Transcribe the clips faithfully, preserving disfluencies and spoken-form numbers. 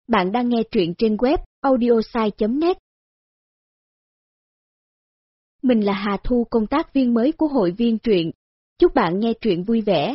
Bạn đang nghe truyện trên web audiosai chấm net. Mình là Hà Thu, công tác viên mới của hội viên truyện. Chúc bạn nghe truyện vui vẻ.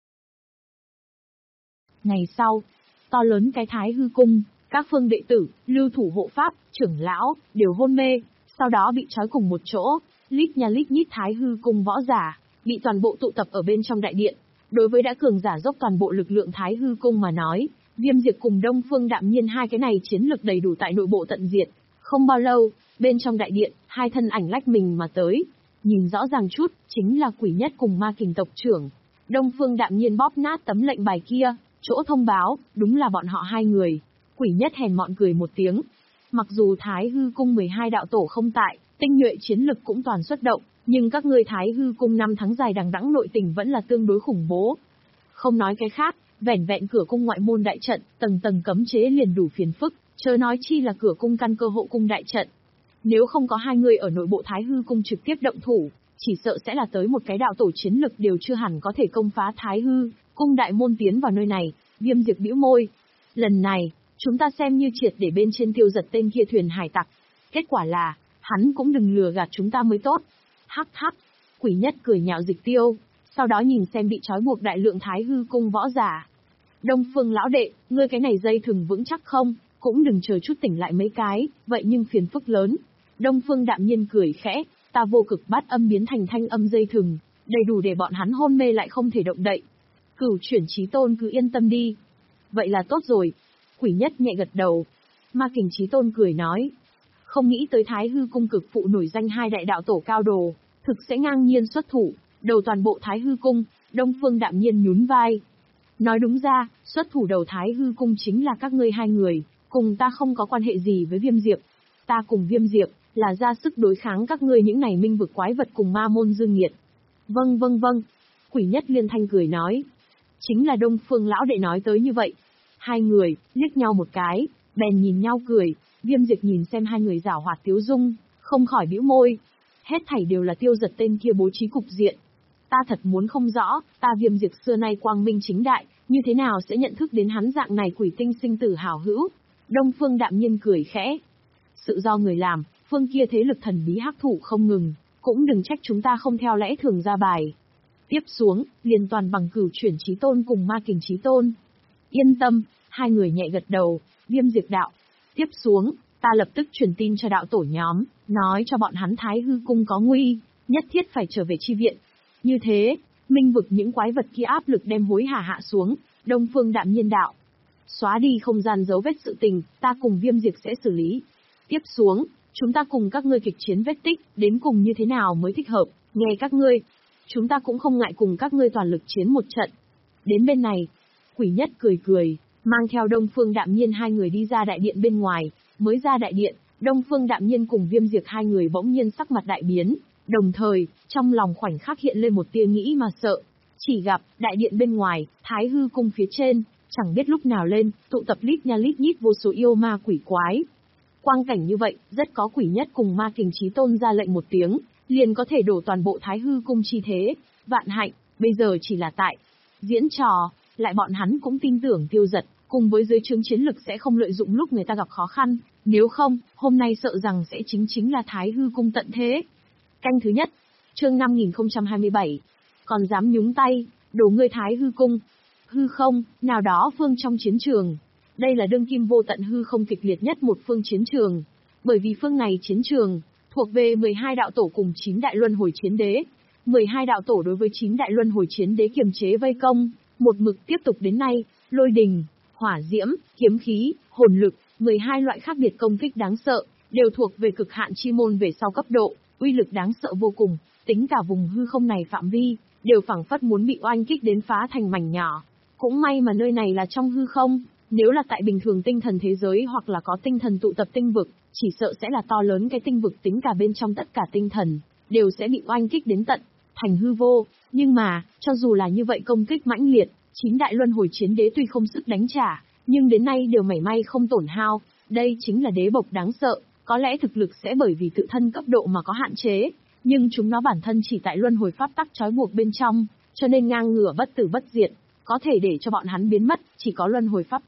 Ngày sau, to lớn cái Thái Hư Cung, các phương đệ tử, lưu thủ hộ pháp, trưởng lão, đều hôn mê, sau đó bị trói cùng một chỗ, lít nha lít nhít Thái Hư Cung võ giả, bị toàn bộ tụ tập ở bên trong đại điện. Đối với đã cường giả dốc toàn bộ lực lượng Thái Hư Cung mà nói, Viêm Diệp cùng Đông Phương Đạm Nhiên hai cái này chiến lực đầy đủ tại nội bộ tận diệt. Không bao lâu, bên trong đại điện, hai thân ảnh lách mình mà tới. Nhìn rõ ràng chút, chính là Quỷ Nhất cùng Ma Kình tộc trưởng. Đông Phương Đạm Nhiên bóp nát tấm lệnh bài kia, chỗ thông báo, đúng là bọn họ hai người. Quỷ Nhất hèn mọn cười một tiếng. Mặc dù Thái Hư Cung mười hai đạo tổ không tại, tinh nhuệ chiến lực cũng toàn xuất động, nhưng các ngươi Thái Hư Cung năm tháng dài đằng đẵng nội tình vẫn là tương đối khủng bố. Không nói cái khác, vẻn vẹn cửa cung ngoại môn đại trận, tầng tầng cấm chế liền đủ phiền phức, chớ nói chi là cửa cung căn cơ hộ cung đại trận. Nếu không có hai người ở nội bộ Thái Hư Cung trực tiếp động thủ, chỉ sợ sẽ là tới một cái đạo tổ chiến lực đều chưa hẳn có thể công phá Thái Hư Cung đại môn tiến vào nơi này. Viêm Diệp bĩu môi. Lần này, chúng ta xem như triệt để bên trên tiêu giật tên kia thuyền hải tặc. Kết quả là, hắn cũng đừng lừa gạt chúng ta mới tốt. Hắc hắc, Quỷ Nhất cười nhạo Dịch Tiêu, sau đó nhìn xem bị trói buộc đại lượng Thái Hư Cung võ giả. Đông Phương lão đệ, ngươi cái này dây thừng vững chắc không? Cũng đừng chờ chút tỉnh lại mấy cái, vậy nhưng phiền phức lớn. Đông Phương Đạm Nhiên cười khẽ, ta vô cực bát âm biến thành thanh âm dây thừng, đầy đủ để bọn hắn hôn mê lại không thể động đậy. Cửu chuyển chí tôn cứ yên tâm đi. Vậy là tốt rồi. Quỷ Nhất nhẹ gật đầu. Ma Kình chí tôn cười nói. Không nghĩ tới Thái Hư Cung cực phụ nổi danh hai đại đạo tổ cao đồ, thực sẽ ngang nhiên xuất thủ, đầu toàn bộ Thái Hư Cung. Đông Phương Đạm Nhiên nhún vai. Nói đúng ra, xuất thủ đầu Thái Hư Cung chính là các ngươi hai người, cùng ta không có quan hệ gì với Viêm Diệp. Ta cùng Viêm Diệp, là ra sức đối kháng các ngươi những này minh vực quái vật cùng ma môn dương nghiệt. Vâng vâng vâng. Quỷ Nhất liên thanh cười nói. Chính là Đông Phương lão đệ nói tới như vậy. Hai người, liếc nhau một cái, bèn nhìn nhau cười. Viêm Diệp nhìn xem hai người giảo hoạt tiếu dung, không khỏi bĩu môi. Hết thảy đều là tiêu giật tên kia bố trí cục diện. Ta thật muốn không rõ, ta Viêm Diệp xưa nay quang minh chính đại, như thế nào sẽ nhận thức đến hắn dạng này quỷ tinh sinh tử hảo hữu. Đông Phương Đạm Nhiên cười khẽ. Sự do người làm, phương kia thế lực thần bí hắc thủ không ngừng, cũng đừng trách chúng ta không theo lẽ thường ra bài. Tiếp xuống, liền toàn bằng Cửu chuyển chí tôn cùng Ma Kình chí tôn. Yên tâm, hai người nhẹ gật đầu. Viêm Diệp đạo. Tiếp xuống, ta lập tức truyền tin cho đạo tổ nhóm, nói cho bọn hắn Thái Hư Cung có nguy, nhất thiết phải trở về chi viện. Như thế, minh vực những quái vật kia áp lực đem hối hả hạ xuống. Đông Phương Đạm Nhiên đạo. Xóa đi không gian dấu vết sự tình, ta cùng Viêm Diệp sẽ xử lý. Tiếp xuống, chúng ta cùng các ngươi kịch chiến vết tích, đến cùng như thế nào mới thích hợp, nghe các ngươi. Chúng ta cũng không ngại cùng các ngươi toàn lực chiến một trận. Đến bên này, Quỷ Nhất cười cười, mang theo Đông Phương Đạm Nhiên hai người đi ra đại điện bên ngoài. Mới ra đại điện, Đông Phương Đạm Nhiên cùng Viêm Diệp hai người bỗng nhiên sắc mặt đại biến, đồng thời, trong lòng khoảnh khắc hiện lên một tia nghĩ mà sợ. Chỉ gặp, đại điện bên ngoài, Thái Hư Cung phía trên, chẳng biết lúc nào lên, tụ tập lít nha lít nhít vô số yêu ma quỷ quái. Quang cảnh như vậy, rất có Quỷ Nhất cùng Ma Kình chí tôn ra lệnh một tiếng, liền có thể đổ toàn bộ Thái Hư Cung chi thế. Vạn hạnh, bây giờ chỉ là tại diễn trò, lại bọn hắn cũng tin tưởng tiêu giật, cùng với dưới trướng chiến lực sẽ không lợi dụng lúc người ta gặp khó khăn, nếu không, hôm nay sợ rằng sẽ chính chính là Thái Hư Cung tận thế. Canh thứ nhất, chương năm nghìn không trăm hai mươi bảy, còn dám nhúng tay, đổ ngươi Thái Hư Cung. Hư không, nào đó phương trong chiến trường. Đây là đương kim vô tận hư không kịch liệt nhất một phương chiến trường. Bởi vì phương này chiến trường, thuộc về mười hai đạo tổ cùng chín đại luân hồi chiến đế. mười hai đạo tổ đối với chín đại luân hồi chiến đế kiềm chế vây công, một mực tiếp tục đến nay, lôi đình, hỏa diễm, kiếm khí, hồn lực, mười hai loại khác biệt công kích đáng sợ, đều thuộc về cực hạn chi môn về sau cấp độ, uy lực đáng sợ vô cùng, tính cả vùng hư không này phạm vi, đều phảng phất muốn bị oanh kích đến phá thành mảnh nhỏ. Cũng may mà nơi này là trong hư không, nếu là tại bình thường tinh thần thế giới hoặc là có tinh thần tụ tập tinh vực, chỉ sợ sẽ là to lớn cái tinh vực tính cả bên trong tất cả tinh thần, đều sẽ bị oanh kích đến tận, thành hư vô. Nhưng mà, cho dù là như vậy công kích mãnh liệt, chín đại luân hồi chiến đế tuy không sức đánh trả, nhưng đến nay đều mảy may không tổn hao. Đây chính là đế bộc đáng sợ, có lẽ thực lực sẽ bởi vì tự thân cấp độ mà có hạn chế, nhưng chúng nó bản thân chỉ tại luân hồi pháp tắc trói buộc bên trong, cho nên ngang ngửa bất tử bất diệt, có thể để cho bọn hắn biến mất, chỉ có luân hồi pháp tắc.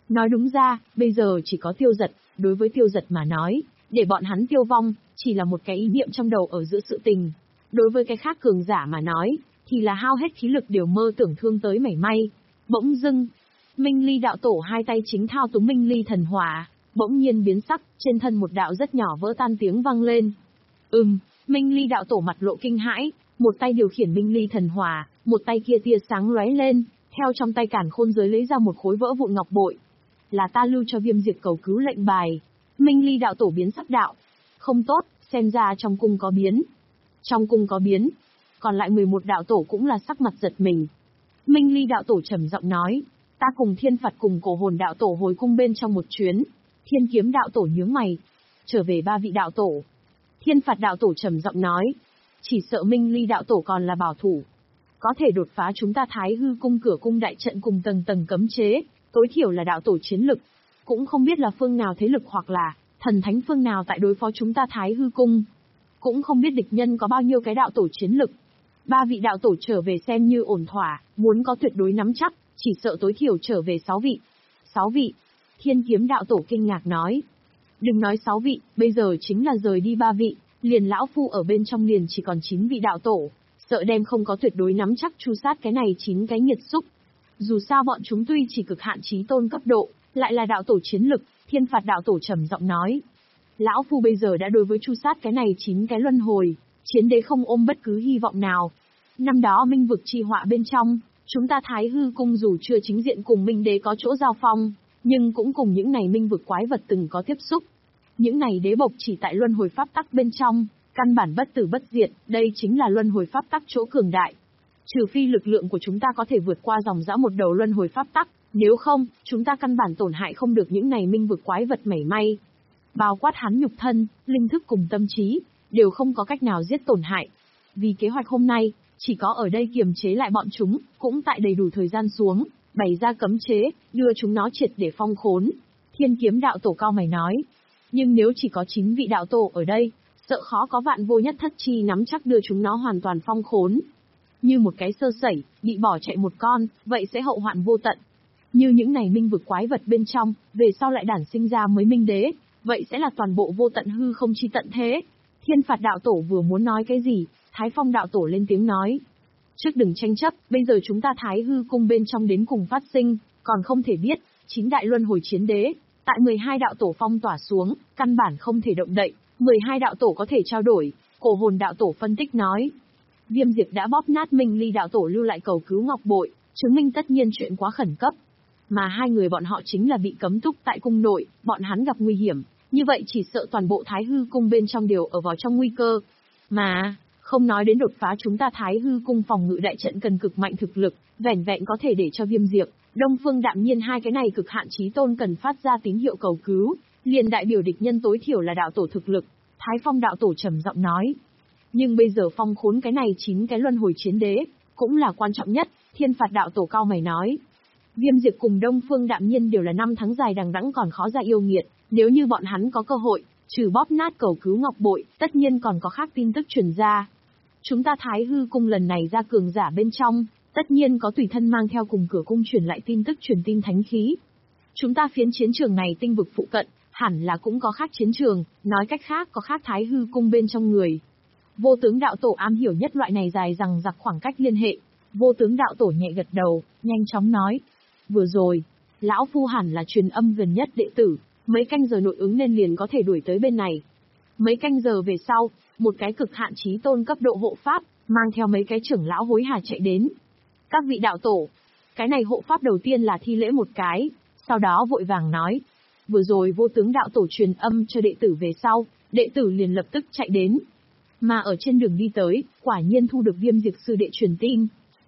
Nói đúng ra, bây giờ chỉ có Tiêu Giật, đối với Tiêu Giật mà nói, để bọn hắn tiêu vong, chỉ là một cái ý niệm trong đầu ở giữa sự tình. Đối với cái khác cường giả mà nói, thì là hao hết khí lực đều mơ tưởng thương tới mảy may. Bỗng dưng, Minh Ly đạo tổ hai tay chính thao túng Minh Ly thần hỏa, bỗng nhiên biến sắc, trên thân một đạo rất nhỏ vỡ tan tiếng vang lên. Ừm, Minh Ly đạo tổ mặt lộ kinh hãi, một tay điều khiển Minh Ly thần hỏa, một tay kia tia sáng lóe lên, theo trong tay càn khôn giới lấy ra một khối vỡ vụn ngọc bội. Là ta lưu cho Viêm Diệt cầu cứu lệnh bài. Minh Ly đạo tổ biến sắc đạo. Không tốt, xem ra trong cung có biến. Trong cung có biến. Còn lại mười một đạo tổ cũng là sắc mặt giật mình. Minh Ly đạo tổ trầm giọng nói, ta cùng Thiên Phạt cùng Cổ Hồn đạo tổ hồi cung bên trong một chuyến. Thiên Kiếm đạo tổ nhướng mày. Trở về ba vị đạo tổ. Thiên Phạt đạo tổ trầm giọng nói, chỉ sợ Minh Ly đạo tổ còn là bảo thủ. Có thể đột phá chúng ta Thái Hư cung cửa cung đại trận cùng tầng tầng cấm chế, tối thiểu là đạo tổ chiến lực. Cũng không biết là phương nào thế lực hoặc là thần thánh phương nào tại đối phó chúng ta Thái Hư cung. Cũng không biết địch nhân có bao nhiêu cái đạo tổ chiến lực. Ba vị đạo tổ trở về xem như ổn thỏa, muốn có tuyệt đối nắm chắc, chỉ sợ tối thiểu trở về sáu vị. Sáu vị. Thiên Kiếm đạo tổ kinh ngạc nói. Đừng nói sáu vị, bây giờ chính là rời đi ba vị, liền lão phu ở bên trong liền chỉ còn chín vị đạo tổ, sợ đem không có tuyệt đối nắm chắc tru sát cái này chín cái nhiệt xúc. Dù sao bọn chúng tuy chỉ cực hạn chí tôn cấp độ, lại là đạo tổ chiến lực. Thiên Phạt đạo tổ trầm giọng nói. Lão phu bây giờ đã đối với tru sát cái này chín cái luân hồi, chiến đế không ôm bất cứ hy vọng nào. Năm đó minh vực chi họa bên trong, chúng ta Thái Hư cung dù chưa chính diện cùng minh đế có chỗ giao phong, nhưng cũng cùng những này minh vực quái vật từng có tiếp xúc. Những này đế bộc chỉ tại luân hồi pháp tắc bên trong, căn bản bất tử bất diệt, đây chính là luân hồi pháp tắc chỗ cường đại. Trừ phi lực lượng của chúng ta có thể vượt qua dòng dã một đầu luân hồi pháp tắc, nếu không, chúng ta căn bản tổn hại không được những này minh vực quái vật mảy may. Bao quát hắn nhục thân, linh thức cùng tâm trí, đều không có cách nào giết tổn hại. Vì kế hoạch hôm nay, chỉ có ở đây kiềm chế lại bọn chúng, cũng tại đầy đủ thời gian xuống, bày ra cấm chế, đưa chúng nó triệt để phong khốn. Thiên Kiếm đạo tổ cao mày nói. Nhưng nếu chỉ có chín vị đạo tổ ở đây, sợ khó có vạn vô nhất thất chi nắm chắc đưa chúng nó hoàn toàn phong khốn. Như một cái sơ sẩy, bị bỏ chạy một con, vậy sẽ hậu hoạn vô tận. Như những này minh vực quái vật bên trong, về sau lại đản sinh ra mới minh đế, vậy sẽ là toàn bộ vô tận hư không chi tận thế. Thiên Phạt đạo tổ vừa muốn nói cái gì, Thái Phong đạo tổ lên tiếng nói. Trước đừng tranh chấp, bây giờ chúng ta Thái Hư cung bên trong đến cùng phát sinh, còn không thể biết, chín đại luân hồi chiến đế, tại mười hai đạo tổ phong tỏa xuống, căn bản không thể động đậy, mười hai đạo tổ có thể trao đổi, Cổ Hồn đạo tổ phân tích nói. Viêm Diệt đã bóp nát Minh Ly đạo tổ lưu lại cầu cứu ngọc bội, chứng minh tất nhiên chuyện quá khẩn cấp. Mà hai người bọn họ chính là bị cấm túc tại cung nội, bọn hắn gặp nguy hiểm, như vậy chỉ sợ toàn bộ Thái Hư cung bên trong đều ở vào trong nguy cơ. Mà, không nói đến đột phá chúng ta Thái Hư cung phòng ngự đại trận cần cực mạnh thực lực, vẻn vẹn có thể để cho Viêm Diệt, Đông Phương Đạm Nhiên hai cái này cực hạn chí tôn cần phát ra tín hiệu cầu cứu, liền đại biểu địch nhân tối thiểu là đạo tổ thực lực. Thái Phong đạo tổ trầm giọng nói. Nhưng bây giờ phong khốn cái này chín cái luân hồi chiến đế, cũng là quan trọng nhất. Thiên Phạt đạo tổ cao mày nói. Viêm Diệt cùng Đông Phương Đạm Nhiên đều là năm tháng dài đằng đẵng còn khó ra yêu nghiệt, nếu như bọn hắn có cơ hội, trừ bóp nát cầu cứu ngọc bội, tất nhiên còn có khác tin tức truyền ra. Chúng ta Thái Hư cung lần này ra cường giả bên trong, tất nhiên có tùy thân mang theo cùng cửa cung truyền lại tin tức truyền tin thánh khí. Chúng ta phiến chiến trường này tinh vực phụ cận, hẳn là cũng có khác chiến trường, nói cách khác có khác Thái Hư cung bên trong người. Vô Tướng đạo tổ am hiểu nhất loại này dài rằng giặc khoảng cách liên hệ. Vô Tướng đạo tổ nhẹ gật đầu, nhanh chóng nói. Vừa rồi, lão phu hẳn là truyền âm gần nhất đệ tử, mấy canh giờ nội ứng nên liền có thể đuổi tới bên này. Mấy canh giờ về sau, một cái cực hạn chí tôn cấp độ hộ pháp, mang theo mấy cái trưởng lão hối hả chạy đến. Các vị đạo tổ, cái này hộ pháp đầu tiên là thi lễ một cái, sau đó vội vàng nói. Vừa rồi Vô Tướng đạo tổ truyền âm cho đệ tử về sau, đệ tử liền lập tức chạy đến. Mà ở trên đường đi tới, quả nhiên thu được Viêm Diệt sư đệ truyền tin.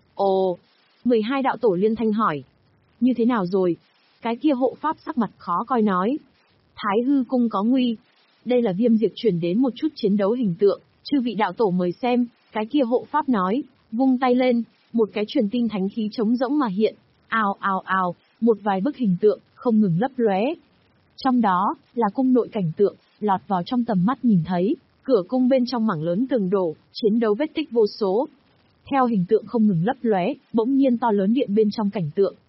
Ồ, mười hai đạo tổ liên thanh hỏi. Như thế nào rồi? Cái kia hộ pháp sắc mặt khó coi nói. Thái Hư cung có nguy. Đây là Viêm Diệt truyền đến một chút chiến đấu hình tượng, chư vị đạo tổ mời xem. Cái kia hộ pháp nói, vung tay lên, một cái truyền tin thánh khí trống rỗng mà hiện. Ào ào ào, một vài bức hình tượng, không ngừng lấp lóe. Trong đó, là cung nội cảnh tượng, lọt vào trong tầm mắt nhìn thấy. Cửa cung bên trong mảng lớn tường đổ, chiến đấu vết tích vô số. Theo hình tượng không ngừng lấp lóe, bỗng nhiên to lớn điện bên trong cảnh tượng.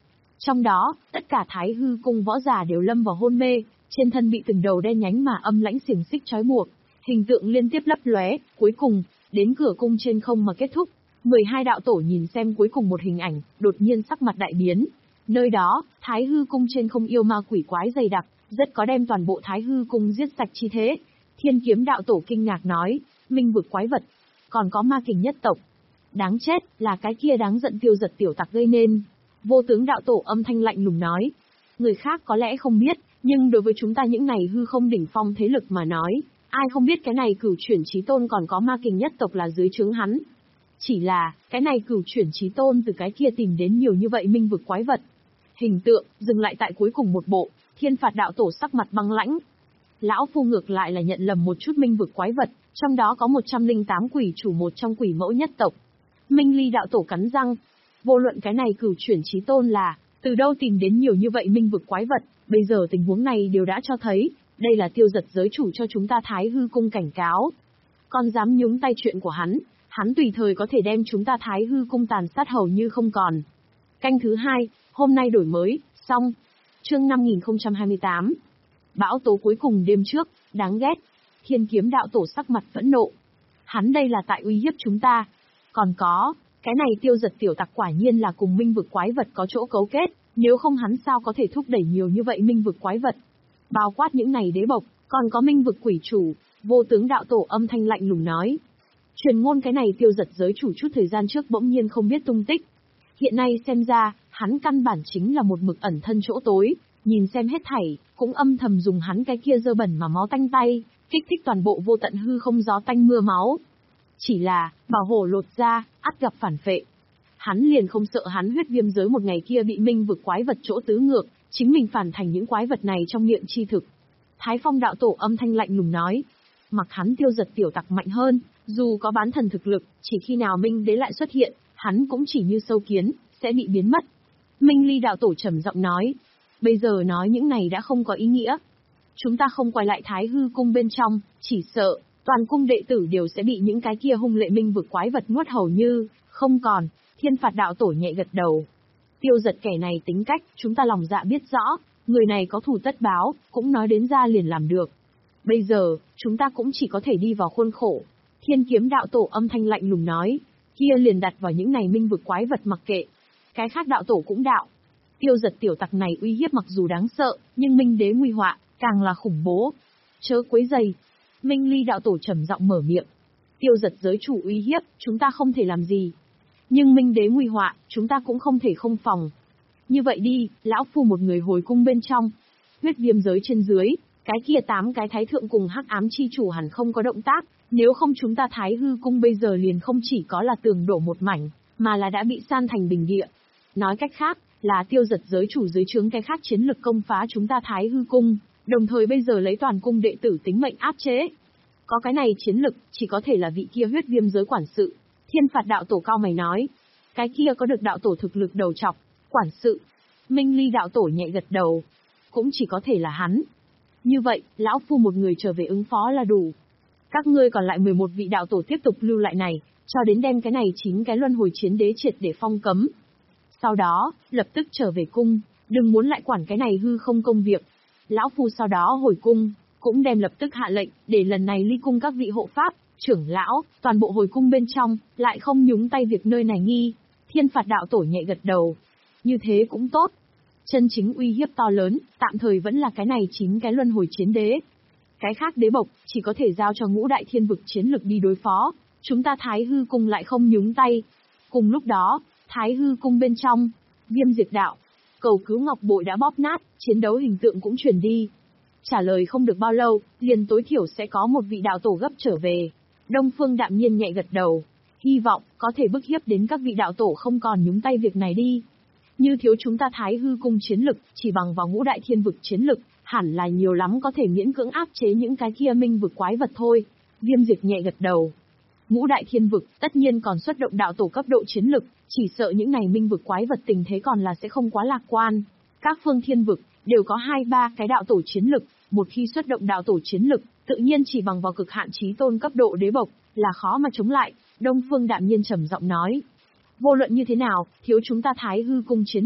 Trong đó, tất cả Thái Hư cung võ giả đều lâm vào hôn mê, trên thân bị từng đầu đen nhánh mà âm lãnh xiềng xích trói buộc, hình tượng liên tiếp lấp lóe, cuối cùng, đến cửa cung trên không mà kết thúc. mười hai đạo tổ nhìn xem cuối cùng một hình ảnh, đột nhiên sắc mặt đại biến. Nơi đó, Thái Hư cung trên không yêu ma quỷ quái dày đặc, rất có đem toàn bộ Thái Hư cung giết sạch chi thế. Thiên Kiếm đạo tổ kinh ngạc nói, minh vực quái vật, còn có ma kình nhất tộc. Đáng chết, là cái kia đáng giận Tiêu Giật tiểu tặc gây nên. Vô tướng đạo tổ âm thanh lạnh lùng nói. Người khác có lẽ không biết, nhưng đối với chúng ta những này hư không đỉnh phong thế lực mà nói, ai không biết cái này cửu chuyển chí tôn còn có ma kình nhất tộc là dưới trướng hắn. Chỉ là, cái này cửu chuyển chí tôn từ cái kia tìm đến nhiều như vậy minh vực quái vật. Hình tượng, dừng lại tại cuối cùng một bộ, Thiên Phạt đạo tổ sắc mặt băng lãnh. Lão phu ngược lại là nhận lầm một chút minh vực quái vật, trong đó có một trăm lẻ tám quỷ chủ một trong quỷ mẫu nhất tộc. Minh Ly đạo tổ cắn răng. Vô luận cái này cửu chuyển chí tôn là, từ đâu tìm đến nhiều như vậy minh vực quái vật, bây giờ tình huống này đều đã cho thấy, đây là Tiêu Giật giới chủ cho chúng ta Thái Hư cung cảnh cáo. Còn dám nhúng tay chuyện của hắn, hắn tùy thời có thể đem chúng ta Thái Hư cung tàn sát hầu như không còn. Canh thứ hai, hôm nay đổi mới, xong. Chương năm nghìn không trăm hai mươi tám. Bão tố cuối cùng đêm trước, đáng ghét. Thiên Kiếm đạo tổ sắc mặt phẫn nộ. Hắn đây là tại uy hiếp chúng ta. Còn có, cái này Tiêu Giật tiểu tặc quả nhiên là cùng minh vực quái vật có chỗ cấu kết, nếu không hắn sao có thể thúc đẩy nhiều như vậy minh vực quái vật. Bao quát những này đế bộc, còn có minh vực quỷ chủ, Vô tướng đạo tổ âm thanh lạnh lùng nói. Truyền ngôn cái này Tiêu Giật giới chủ chút thời gian trước bỗng nhiên không biết tung tích. Hiện nay xem ra, hắn căn bản chính là một mực ẩn thân chỗ tối, nhìn xem hết thảy, cũng âm thầm dùng hắn cái kia dơ bẩn mà máu tanh tay, kích thích toàn bộ vô tận hư không gió tanh mưa máu. Chỉ là, bảo hổ lột ra, ắt gặp phản phệ. Hắn liền không sợ hắn huyết viêm giới một ngày kia bị minh vực quái vật chỗ tứ ngược, chính mình phản thành những quái vật này trong miệng chi thực. Thái Phong đạo tổ âm thanh lạnh lùng nói. Mặc hắn Tiêu Giật tiểu tặc mạnh hơn, dù có bán thần thực lực, chỉ khi nào minh đế lại xuất hiện, hắn cũng chỉ như sâu kiến, sẽ bị biến mất. Minh Ly đạo tổ trầm giọng nói. Bây giờ nói những này đã không có ý nghĩa. Chúng ta không quay lại Thái Hư cung bên trong, chỉ sợ, toàn cung đệ tử đều sẽ bị những cái kia hung lệ minh vực quái vật nuốt hầu như, không còn. Thiên Phạt đạo tổ nhẹ gật đầu. Tiêu Giật kẻ này tính cách, chúng ta lòng dạ biết rõ, người này có thù tất báo, cũng nói đến ra liền làm được. Bây giờ, chúng ta cũng chỉ có thể đi vào khuôn khổ. Thiên Kiếm đạo tổ âm thanh lạnh lùng nói, kia liền đặt vào những này minh vực quái vật mặc kệ. Cái khác đạo tổ cũng đạo. Tiêu Giật tiểu tặc này uy hiếp mặc dù đáng sợ, nhưng minh đế nguy họa, càng là khủng bố. Chớ quấy rầy. Minh Ly đạo tổ trầm giọng mở miệng. Tiêu Giật giới chủ uy hiếp, chúng ta không thể làm gì. Nhưng minh đế nguy họa, chúng ta cũng không thể không phòng. Như vậy đi, lão phu một người hồi cung bên trong. Huyết viêm giới trên dưới, cái kia tám cái thái thượng cùng hắc ám chi chủ hẳn không có động tác, nếu không chúng ta Thái Hư cung bây giờ liền không chỉ có là tường đổ một mảnh, mà là đã bị san thành bình địa. Nói cách khác, là Tiêu Giật giới chủ dưới trướng cái khác chiến lực công phá chúng ta Thái Hư cung, đồng thời bây giờ lấy toàn cung đệ tử tính mệnh áp chế. Có cái này chiến lực, chỉ có thể là vị kia huyết viêm giới quản sự. Thiên Phạt đạo tổ cao mày nói. Cái kia có được đạo tổ thực lực đầu trọc, quản sự. Minh Ly đạo tổ nhẹ gật đầu. Cũng chỉ có thể là hắn. Như vậy, lão phu một người trở về ứng phó là đủ. Các ngươi còn lại mười một vị đạo tổ tiếp tục lưu lại này, cho đến đem cái này chín cái luân hồi chiến đế triệt để phong cấm. Sau đó, lập tức trở về cung, đừng muốn lại quản cái này hư không công việc. Lão phu sau đó hồi cung, cũng đem lập tức hạ lệnh, để lần này ly cung các vị hộ pháp, trưởng lão, toàn bộ hồi cung bên trong, lại không nhúng tay việc nơi này nghi. Thiên Phạt đạo tổ nhẹ gật đầu. Như thế cũng tốt. Chân chính uy hiếp to lớn, tạm thời vẫn là cái này chín cái luân hồi chiến đế. Cái khác đế bộc, chỉ có thể giao cho ngũ đại thiên vực chiến lực đi đối phó. Chúng ta Thái Hư cung lại không nhúng tay. Cùng lúc đó, Thái Hư cung bên trong, Viêm Diệt đạo, cầu cứu ngọc bội đã bóp nát, chiến đấu hình tượng cũng truyền đi. Trả lời không được bao lâu, liền tối thiểu sẽ có một vị đạo tổ gấp trở về. Đông Phương đạm nhiên nhẹ gật đầu. Hy vọng, có thể bức hiếp đến các vị đạo tổ không còn nhúng tay việc này đi. Như thiếu chúng ta Thái Hư cung chiến lực, chỉ bằng vào ngũ đại thiên vực chiến lực, hẳn là nhiều lắm có thể miễn cưỡng áp chế những cái kia minh vực quái vật thôi. Viêm Diệt nhẹ gật đầu. Ngũ đại thiên vực, tất nhiên còn xuất động đạo tổ cấp độ chiến lực, chỉ sợ những này minh vực quái vật tình thế còn là sẽ không quá lạc quan. Các phương thiên vực, đều có hai ba cái đạo tổ chiến lực, một khi xuất động đạo tổ chiến lực, tự nhiên chỉ bằng vào cực hạn chí tôn cấp độ đế bộc, là khó mà chống lại. Đông Phương đạm nhiên trầm giọng nói. Vô luận như thế nào, thiếu chúng ta Thái Hư cung chiến lực,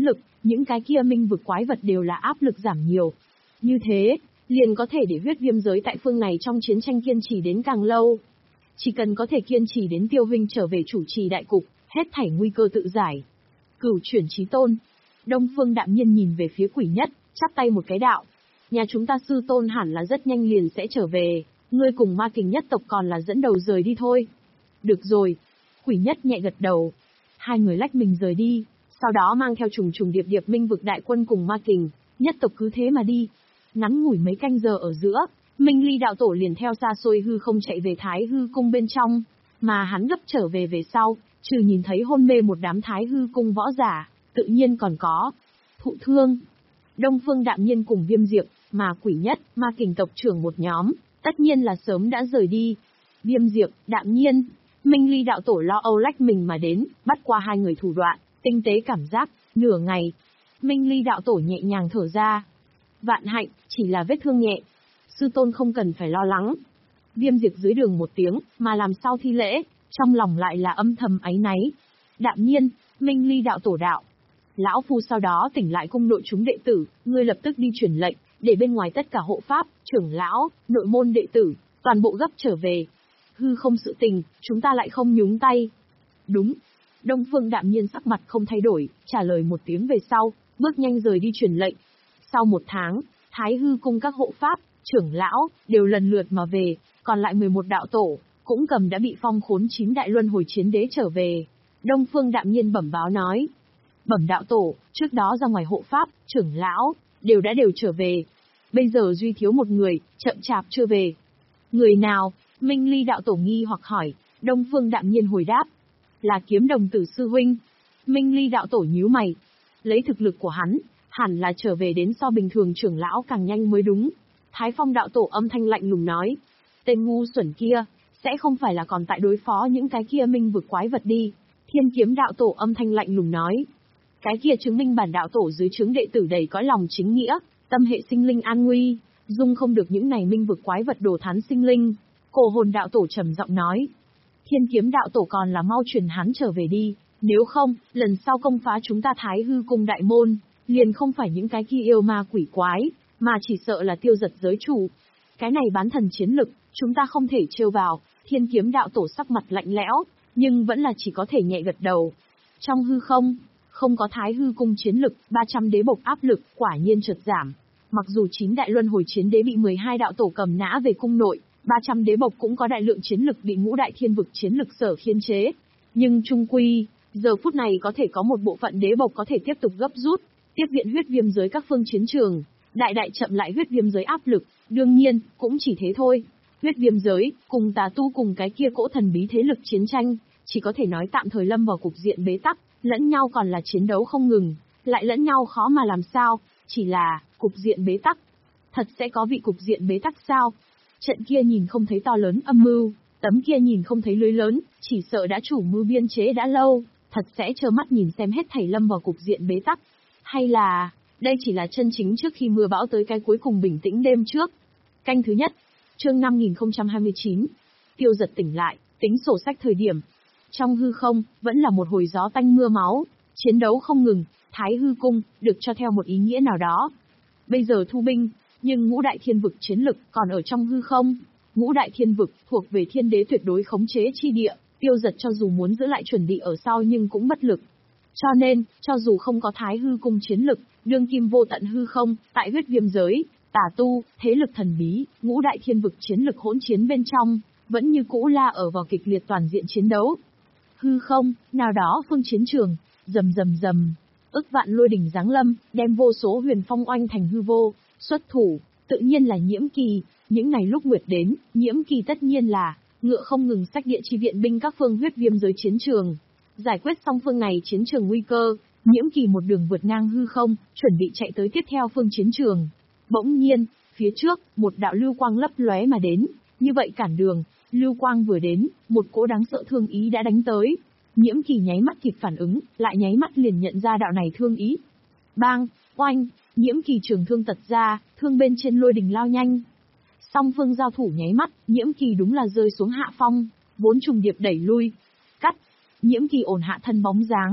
những cái kia minh vực quái vật đều là áp lực giảm nhiều. Như thế, liền có thể để huyết viêm giới tại phương này trong chiến tranh kiên trì đến càng lâu. Chỉ cần có thể kiên trì đến Tiêu huynh trở về chủ trì đại cục, hết thảy nguy cơ tự giải. Cửu chuyển chí tôn. Đông Phương đạm nhiên nhìn về phía Quỷ Nhất, chắp tay một cái đạo. Nhà chúng ta sư tôn hẳn là rất nhanh liền sẽ trở về, ngươi cùng Ma Kình nhất tộc còn là dẫn đầu rời đi thôi. Được rồi. Quỷ Nhất nhẹ gật đầu. Hai người lách mình rời đi, sau đó mang theo trùng trùng điệp điệp minh vực đại quân cùng Ma Kình nhất tộc cứ thế mà đi. Ngắn ngủi mấy canh giờ ở giữa, Minh Ly đạo tổ liền theo xa xôi hư không chạy về Thái Hư cung bên trong, mà hắn gấp trở về về sau, trừ nhìn thấy hôn mê một đám Thái Hư cung võ giả, tự nhiên còn có Thụ Thương, Đông Phương đạm nhiên cùng Viêm Diệp, mà Quỷ Nhất, Ma Kình tộc trưởng một nhóm, tất nhiên là sớm đã rời đi. Viêm Diệp, đạm nhiên, Minh Ly đạo tổ lo âu lách mình mà đến, bắt qua hai người thủ đoạn, tinh tế cảm giác, nửa ngày. Minh Ly đạo tổ nhẹ nhàng thở ra. Vạn hạnh, chỉ là vết thương nhẹ. Sư tôn không cần phải lo lắng. Viêm Diệp dưới đường một tiếng, mà làm sao thi lễ, trong lòng lại là âm thầm áy náy. Đạm nhiên, Minh Ly đạo tổ đạo. Lão phu sau đó tỉnh lại cung nội chúng đệ tử, ngươi lập tức đi truyền lệnh, để bên ngoài tất cả hộ pháp, trưởng lão, nội môn đệ tử, toàn bộ gấp trở về. Hư không sự tình, chúng ta lại không nhúng tay. Đúng. Đông Phương đạm nhiên sắc mặt không thay đổi, trả lời một tiếng về sau, bước nhanh rời đi truyền lệnh. Sau một tháng, Thái Hư cung các hộ pháp, trưởng lão, đều lần lượt mà về, còn lại mười một đạo tổ, cũng cầm đã bị phong khốn chín đại luân hồi chiến đế trở về. Đông Phương đạm nhiên bẩm báo nói. Bẩm đạo tổ, trước đó ra ngoài hộ pháp, trưởng lão, đều đã đều trở về. Bây giờ duy thiếu một người, chậm chạp chưa về. Người nào? Minh Ly đạo tổ nghi hoặc hỏi. Đông Phương đạm nhiên hồi đáp. Là Kiếm Đồng tử sư huynh. Minh Ly đạo tổ nhíu mày. Lấy thực lực của hắn, hẳn là trở về đến so bình thường trưởng lão càng nhanh mới đúng. Thái Phong đạo tổ âm thanh lạnh lùng nói. Tên ngu xuẩn kia, sẽ không phải là còn tại đối phó những cái kia minh vực quái vật đi. Thiên Kiếm đạo tổ âm thanh lạnh lùng nói. Cái kia chứng minh bản đạo tổ dưới trướng đệ tử đầy cõi lòng chính nghĩa, tâm hệ sinh linh an nguy, dung không được những này minh vực quái vật đồ thán sinh linh. Cổ Hồn đạo tổ trầm giọng nói. Thiên Kiếm đạo tổ còn là mau truyền hắn trở về đi, nếu không, lần sau công phá chúng ta Thái Hư cung đại môn, liền không phải những cái kia yêu ma quỷ quái, mà chỉ sợ là tiêu giật giới chủ. Cái này bán thần chiến lực, chúng ta không thể trêu vào. Thiên Kiếm đạo tổ sắc mặt lạnh lẽo, nhưng vẫn là chỉ có thể nhẹ gật đầu. Trong hư không, không có Thái Hư cung chiến lực, ba trăm đế bộc áp lực, quả nhiên chợt giảm. Mặc dù chín đại luân hồi chiến đế bị mười hai đạo tổ cầm nã về cung nội, ba trăm đế bộc cũng có đại lượng chiến lực bị ngũ đại thiên vực chiến lực sở khiên chế. Nhưng trung quy, giờ phút này có thể có một bộ phận đế bộc có thể tiếp tục gấp rút, tiếp viện huyết viêm giới các phương chiến trường, đại đại chậm lại huyết viêm giới áp lực, đương nhiên, cũng chỉ thế thôi. Huyết viêm giới, cùng tà tu cùng cái kia cỗ thần bí thế lực chiến tranh, chỉ có thể nói tạm thời lâm vào cục diện bế tắc, lẫn nhau còn là chiến đấu không ngừng, lại lẫn nhau khó mà làm sao, chỉ là, cục diện bế tắc. Thật sẽ có vị cục diện bế tắc sao? Trận kia nhìn không thấy to lớn âm mưu, tấm kia nhìn không thấy lưới lớn, chỉ sợ đã chủ mưu biên chế đã lâu, thật sẽ trơ mắt nhìn xem hết thảy lâm vào cục diện bế tắc. Hay là, đây chỉ là chân chính trước khi mưa bão tới cái cuối cùng bình tĩnh đêm trước. Canh thứ nhất, chương năm nghìn không trăm hai mươi chín, Tiêu Giật tỉnh lại, tính sổ sách thời điểm. Trong hư không, vẫn là một hồi gió tanh mưa máu, chiến đấu không ngừng, Thái Hư cung, được cho theo một ý nghĩa nào đó. Bây giờ thu binh, nhưng ngũ đại thiên vực chiến lực còn ở trong hư không. Ngũ đại thiên vực thuộc về thiên đế tuyệt đối khống chế chi địa, Tiêu Giật cho dù muốn giữ lại chuẩn bị ở sau nhưng cũng bất lực. Cho nên, cho dù không có Thái Hư cung chiến lực, đương kim vô tận hư không, tại huyết viêm giới, tà tu, thế lực thần bí, ngũ đại thiên vực chiến lực hỗn chiến bên trong, vẫn như cũ la ở vào kịch liệt toàn diện chiến đấu. Hư không, nào đó phương chiến trường, rầm rầm rầm, ức vạn lôi đỉnh giáng lâm, đem vô số huyền phong oanh thành hư vô, xuất thủ, tự nhiên là Nhiễm Kỳ. Những ngày lúc nguyệt đến, Nhiễm Kỳ tất nhiên là ngựa không ngừng xách địa chi viện binh các phương huyết viêm giới chiến trường. Giải quyết xong phương này chiến trường nguy cơ, Nhiễm Kỳ một đường vượt ngang hư không, chuẩn bị chạy tới tiếp theo phương chiến trường. Bỗng nhiên, phía trước, một đạo lưu quang lấp lóe mà đến, như vậy cản đường, lưu quang vừa đến, một cỗ đáng sợ thương ý đã đánh tới. Nhiễm Kỳ nháy mắt kịp phản ứng, lại nháy mắt liền nhận ra đạo này thương ý. Bang, oanh, Nhiễm Kỳ trường thương tật ra, thương bên trên lôi đình lao nhanh. Song phương giao thủ nháy mắt, Nhiễm Kỳ đúng là rơi xuống hạ phong, vốn trùng điệp đẩy lui. Cắt, Nhiễm Kỳ ổn hạ thân bóng dáng,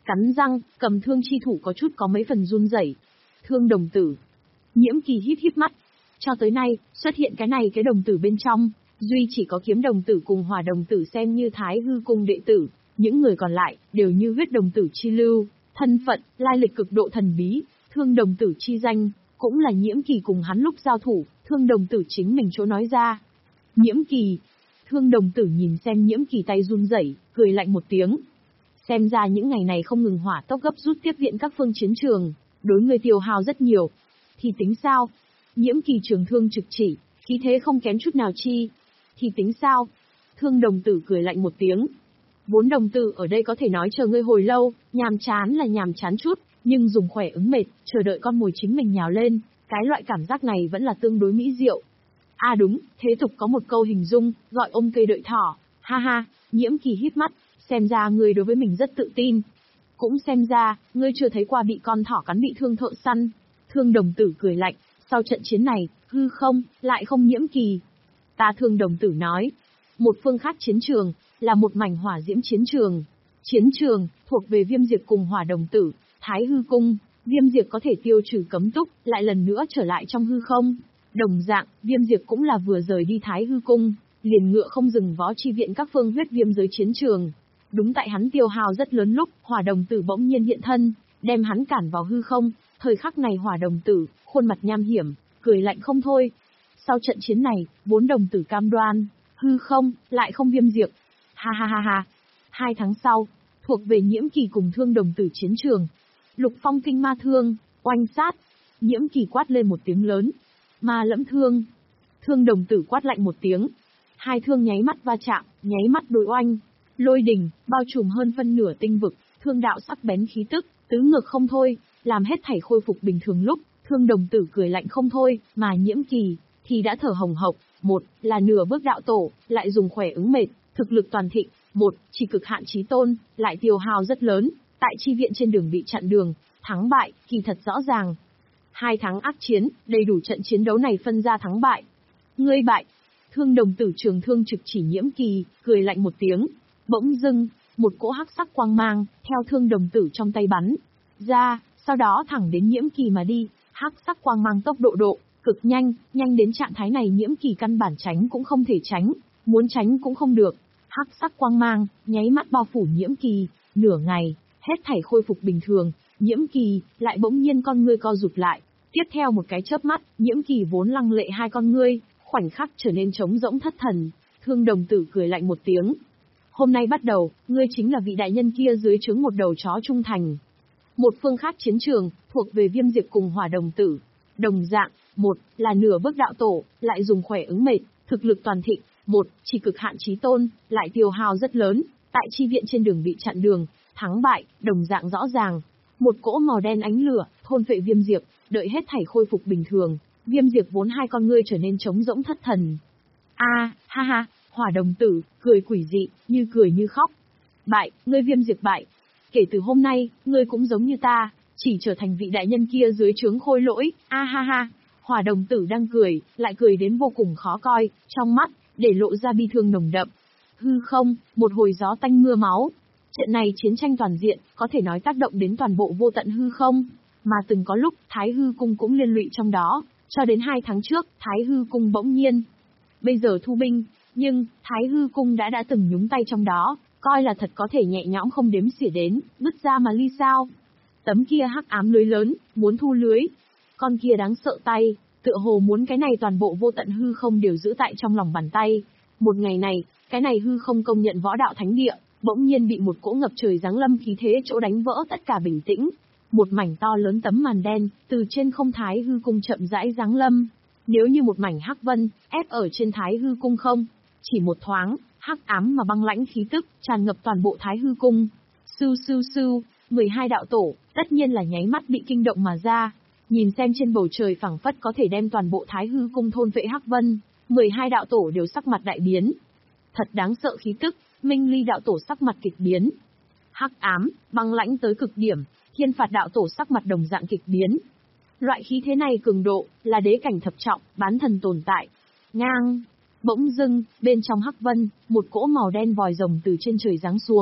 cắn răng, cầm thương chi thủ có chút có mấy phần run rẩy. Thương đồng tử. Nhiễm Kỳ híp híp mắt. Cho tới nay, xuất hiện cái này cái đồng tử bên trong, duy chỉ có kiếm đồng tử cùng hỏa đồng tử xem như Thái Hư cung đệ tử, những người còn lại đều như huyết đồng tử chi lưu, thân phận, lai lịch cực độ thần bí. Thương đồng tử chi danh, cũng là Nhiễm Kỳ cùng hắn lúc giao thủ, thương đồng tử chính mình chỗ nói ra. Nhiễm Kỳ. Thương đồng tử nhìn xem Nhiễm Kỳ tay run rẩy, cười lạnh một tiếng. Xem ra những ngày này không ngừng hỏa tốc gấp rút tiếp viện các phương chiến trường, đối người tiêu hao rất nhiều. Thì tính sao? Nhiễm Kỳ trường thương trực chỉ, khí thế không kém chút nào chi. Thì tính sao? Thương đồng tử cười lạnh một tiếng. Vốn đồng tử ở đây có thể nói chờ ngươi hồi lâu, nhàm chán là nhàm chán chút, nhưng dùng khỏe ứng mệt, chờ đợi con mồi chính mình nhào lên, cái loại cảm giác này vẫn là tương đối mỹ diệu. À đúng, thế tục có một câu hình dung, gọi ôm cây đợi thỏ. Ha ha, Nhiễm Kỳ híp mắt, xem ra ngươi đối với mình rất tự tin. Cũng xem ra, ngươi chưa thấy qua bị con thỏ cắn bị thương thợ săn. Thương đồng tử cười lạnh, sau trận chiến này, hư không, lại không Nhiễm Kỳ. Ta thương đồng tử nói, một phương khác chiến trường, là một mảnh hỏa diễm chiến trường. Chiến trường, thuộc về Viêm Diệp cùng hỏa đồng tử, Thái Hư cung, Viêm Diệp có thể tiêu trừ cấm túc, lại lần nữa trở lại trong hư không. Đồng dạng, Viêm Diệp cũng là vừa rời đi Thái Hư cung, liền ngựa không dừng vó chi viện các phương huyết viêm giới chiến trường. Đúng tại hắn tiêu hao rất lớn lúc, hỏa đồng tử bỗng nhiên hiện thân, đem hắn cản vào hư không. Thời khắc này hỏa đồng tử, khuôn mặt nham hiểm, cười lạnh không thôi. Sau trận chiến này, vốn đồng tử cam đoan, hư không, lại không Viêm Diệp. Ha ha ha ha. Hai tháng sau, thuộc về Nhiễm Kỳ cùng thương đồng tử chiến trường. Lục phong kinh ma thương, oanh sát. Nhiễm Kỳ quát lên một tiếng lớn. Ma lẫm thương. Thương đồng tử quát lạnh một tiếng. Hai thương nháy mắt va chạm, nháy mắt đối oanh. Lôi đình, bao trùm hơn phân nửa tinh vực, thương đạo sắc bén khí tức, tứ ngược không thôi, làm hết thảy khôi phục bình thường lúc, thương đồng tử cười lạnh không thôi, mà Nhiễm Kỳ thì đã thở hồng hộc. Một là nửa bước đạo tổ, lại dùng khỏe ứng mệt, thực lực toàn thịnh. Một chỉ cực hạn chí tôn, lại tiêu hao rất lớn, tại chi viện trên đường bị chặn đường, thắng bại kỳ thật rõ ràng. Hai tháng ác chiến, đầy đủ trận chiến đấu này phân ra thắng bại. Ngươi bại. Thương đồng tử trường thương trực chỉ Nhiễm Kỳ, cười lạnh một tiếng. Bỗng dưng, một cỗ hắc sắc quang mang, theo thương đồng tử trong tay bắn ra, sau đó thẳng đến Nhiễm Kỳ mà đi. Hắc sắc quang mang tốc độ độ, cực nhanh, nhanh đến trạng thái này Nhiễm Kỳ căn bản tránh cũng không thể tránh, muốn tránh cũng không được. Hắc sắc quang mang, nháy mắt bao phủ Nhiễm Kỳ, nửa ngày, hết thảy khôi phục bình thường, Nhiễm Kỳ, lại bỗng nhiên con ngươi co rụt lại. Tiếp theo một cái chớp mắt, Nhiễm Kỳ vốn lăng lệ hai con ngươi, khoảnh khắc trở nên trống rỗng thất thần. Thương đồng tử cười lạnh một tiếng. Hôm nay bắt đầu, ngươi chính là vị đại nhân kia dưới trướng một đầu chó trung thành. Một phương khác chiến trường, thuộc về Viêm Diệp cùng hỏa đồng tử. Đồng dạng, một là nửa bước đạo tổ, lại dùng khỏe ứng mệt, thực lực toàn thịnh. Một chỉ cực hạn chí tôn, lại tiêu hao rất lớn, tại chi viện trên đường bị chặn đường, thắng bại, đồng dạng rõ ràng. Một cỗ màu đen ánh lửa, thôn phệ Viêm Diệp, đợi hết thảy khôi phục bình thường, Viêm Diệp vốn hai con ngươi trở nên trống rỗng thất thần. A, à, ha ha, hỏa đồng tử, cười quỷ dị, như cười như khóc. Bại, ngươi Viêm Diệp bại. Kể từ hôm nay, ngươi cũng giống như ta, chỉ trở thành vị đại nhân kia dưới trướng khôi lỗi, a à, ha ha. Hỏa đồng tử đang cười, lại cười đến vô cùng khó coi, trong mắt, để lộ ra bi thương nồng đậm. Hư không, một hồi gió tanh mưa máu. Trận này chiến tranh toàn diện, có thể nói tác động đến toàn bộ vô tận hư không, mà từng có lúc Thái Hư cung cũng liên lụy trong đó, cho đến hai tháng trước, Thái Hư cung bỗng nhiên. Bây giờ thu binh, nhưng, Thái Hư cung đã đã từng nhúng tay trong đó, coi là thật có thể nhẹ nhõm không đếm xỉa đến, bứt ra mà ly sao. Tấm kia hắc ám lưới lớn, muốn thu lưới. Con kia đáng sợ tay, tựa hồ muốn cái này toàn bộ vô tận hư không đều giữ tại trong lòng bàn tay. Một ngày này, cái này hư không công nhận võ đạo thánh địa, bỗng nhiên bị một cỗ ngập trời giáng lâm khí thế chỗ đánh vỡ tất cả bình tĩnh. Một mảnh to lớn tấm màn đen, từ trên không Thái Hư cung chậm rãi giáng lâm. Nếu như một mảnh hắc vân, ép ở trên Thái Hư cung không, chỉ một thoáng, hắc ám mà băng lãnh khí tức, tràn ngập toàn bộ Thái Hư cung. Sưu sưu sưu, mười hai đạo tổ, tất nhiên là nháy mắt bị kinh động mà ra. Nhìn xem trên bầu trời phảng phất có thể đem toàn bộ Thái Hư cung thôn vệ hắc vân, mười hai đạo tổ đều sắc mặt đại biến. Thật đáng sợ khí tức, Minh Ly đạo tổ sắc mặt kịch biến. Hắc ám, băng lãnh tới cực điểm, Thiên Phạt đạo tổ sắc mặt đồng dạng kịch biến. Loại khí thế này cường độ, là đế cảnh thập trọng, bán thần tồn tại. Ngang, bỗng dưng, bên trong hắc vân, một cỗ màu đen vòi rồng từ trên trời giáng xuống.